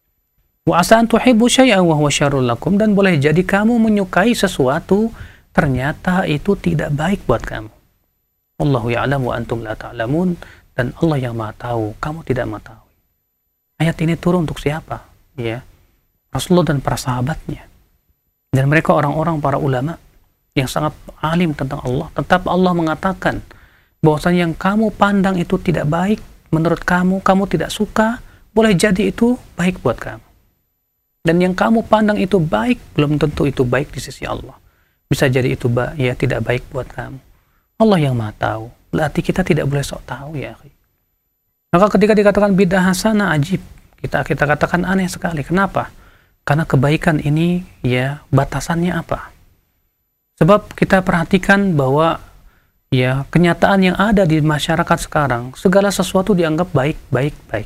Wa asa an tuhibbu syai'an wa huwa syarrul lakum, dan boleh jadi kamu menyukai sesuatu, ternyata itu tidak baik buat kamu. Allahu ya'lamu wa antum la ta'lamun, dan Allah yang Maha tahu, kamu tidak mengetahui. Ayat ini turun untuk siapa? Ya, Rasulullah dan para sahabatnya. Dan mereka orang-orang para ulama yang sangat alim tentang Allah. Tetap Allah mengatakan bahwasanya yang kamu pandang itu tidak baik menurut kamu, kamu tidak suka, boleh jadi itu baik buat kamu. Dan yang kamu pandang itu baik, belum tentu itu baik di sisi Allah. Bisa jadi itu ya tidak baik buat kamu. Allah yang Maha tahu. berarti kita tidak boleh sok tahu ya. Maka ketika dikatakan bid'ah hasanah, ajib, kita kita katakan aneh sekali. Kenapa? Karena kebaikan ini ya batasannya apa? Sebab kita perhatikan bahwa ya kenyataan yang ada di masyarakat sekarang, segala sesuatu dianggap baik, baik, baik.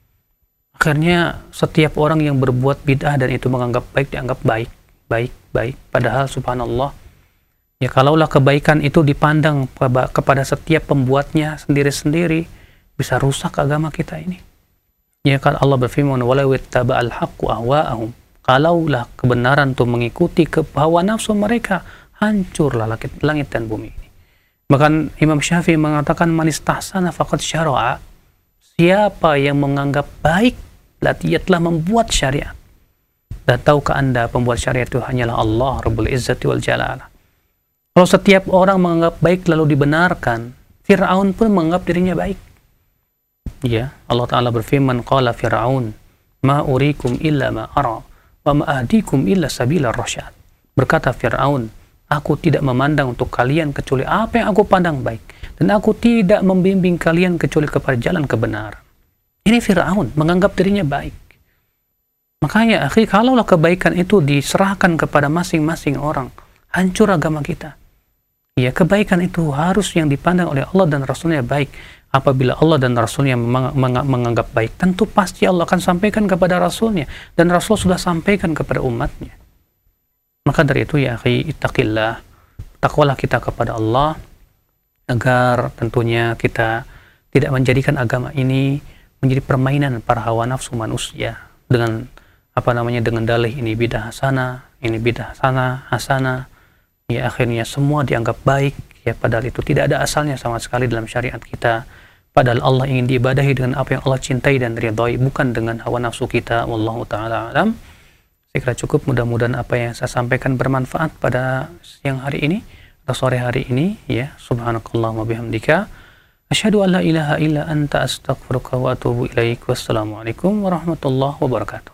Akhirnya setiap orang yang berbuat bid'ah dan itu menganggap baik, dianggap baik, baik, baik. Padahal subhanallah, ya kalaulah kebaikan itu dipandang kepada setiap pembuatnya sendiri-sendiri, bisa rusak agama kita ini. Ya kan Allah berfirman, walau ittaba'al haqqu ahwa'ahum, kalaulah kebenaran itu mengikuti ke hawa nafsu mereka, hancurlah langit, langit dan bumi ini. Bahkan Imam Syafi'i mengatakan, man istahsana faqad syara'a, siapa yang menganggap baik berarti ia telah membuat syariat. Dan tahukah anda pembuat syariat itu hanyalah Allah Rabbul Izzati wal Jalalah. Kalau setiap orang menganggap baik lalu dibenarkan, Fir'aun pun menganggap dirinya baik. Ya, Allah Ta'ala berfirman, qala Fir'aun ma urikum illa ma ara wa ma ahdikum illa sabila rasyad. Berkata Fir'aun, aku tidak memandang untuk kalian kecuali apa yang aku pandang baik, dan aku tidak membimbing kalian kecuali kepada jalan kebenaran. Ini Fir'aun menganggap dirinya baik. Makanya akhi, kalaulah kebaikan itu diserahkan kepada masing-masing orang, hancur agama kita. Ya, kebaikan itu harus yang dipandang oleh Allah dan Rasulnya baik. Apabila Allah dan Rasulnya meng meng menganggap baik, tentu pasti Allah akan sampaikan kepada Rasulnya, dan Rasul sudah sampaikan kepada umatnya. Maka dari itu ya akhi, ittaqillah, takwalah kita kepada Allah, agar tentunya kita tidak menjadikan agama ini menjadi permainan para hawa nafsu manusia dengan apa namanya dengan dalih ini bidah hasanah, ini bidah hasanah, hasanah. Ya akhirnya semua dianggap baik, ya padahal itu tidak ada asalnya sama sekali dalam syariat kita. Padahal Allah ingin diibadahi dengan apa yang Allah cintai dan ridhai, bukan dengan hawa nafsu kita. Wallahu taala alam. Saya kira cukup, mudah-mudahan apa yang saya sampaikan bermanfaat pada siang hari ini atau sore hari ini ya. Subhanakallahumma bihamdika asyhadu an la ilaha illa anta astaghfiruka wa atubu ilaik. Wassalamualaikum warahmatullahi wabarakatuh.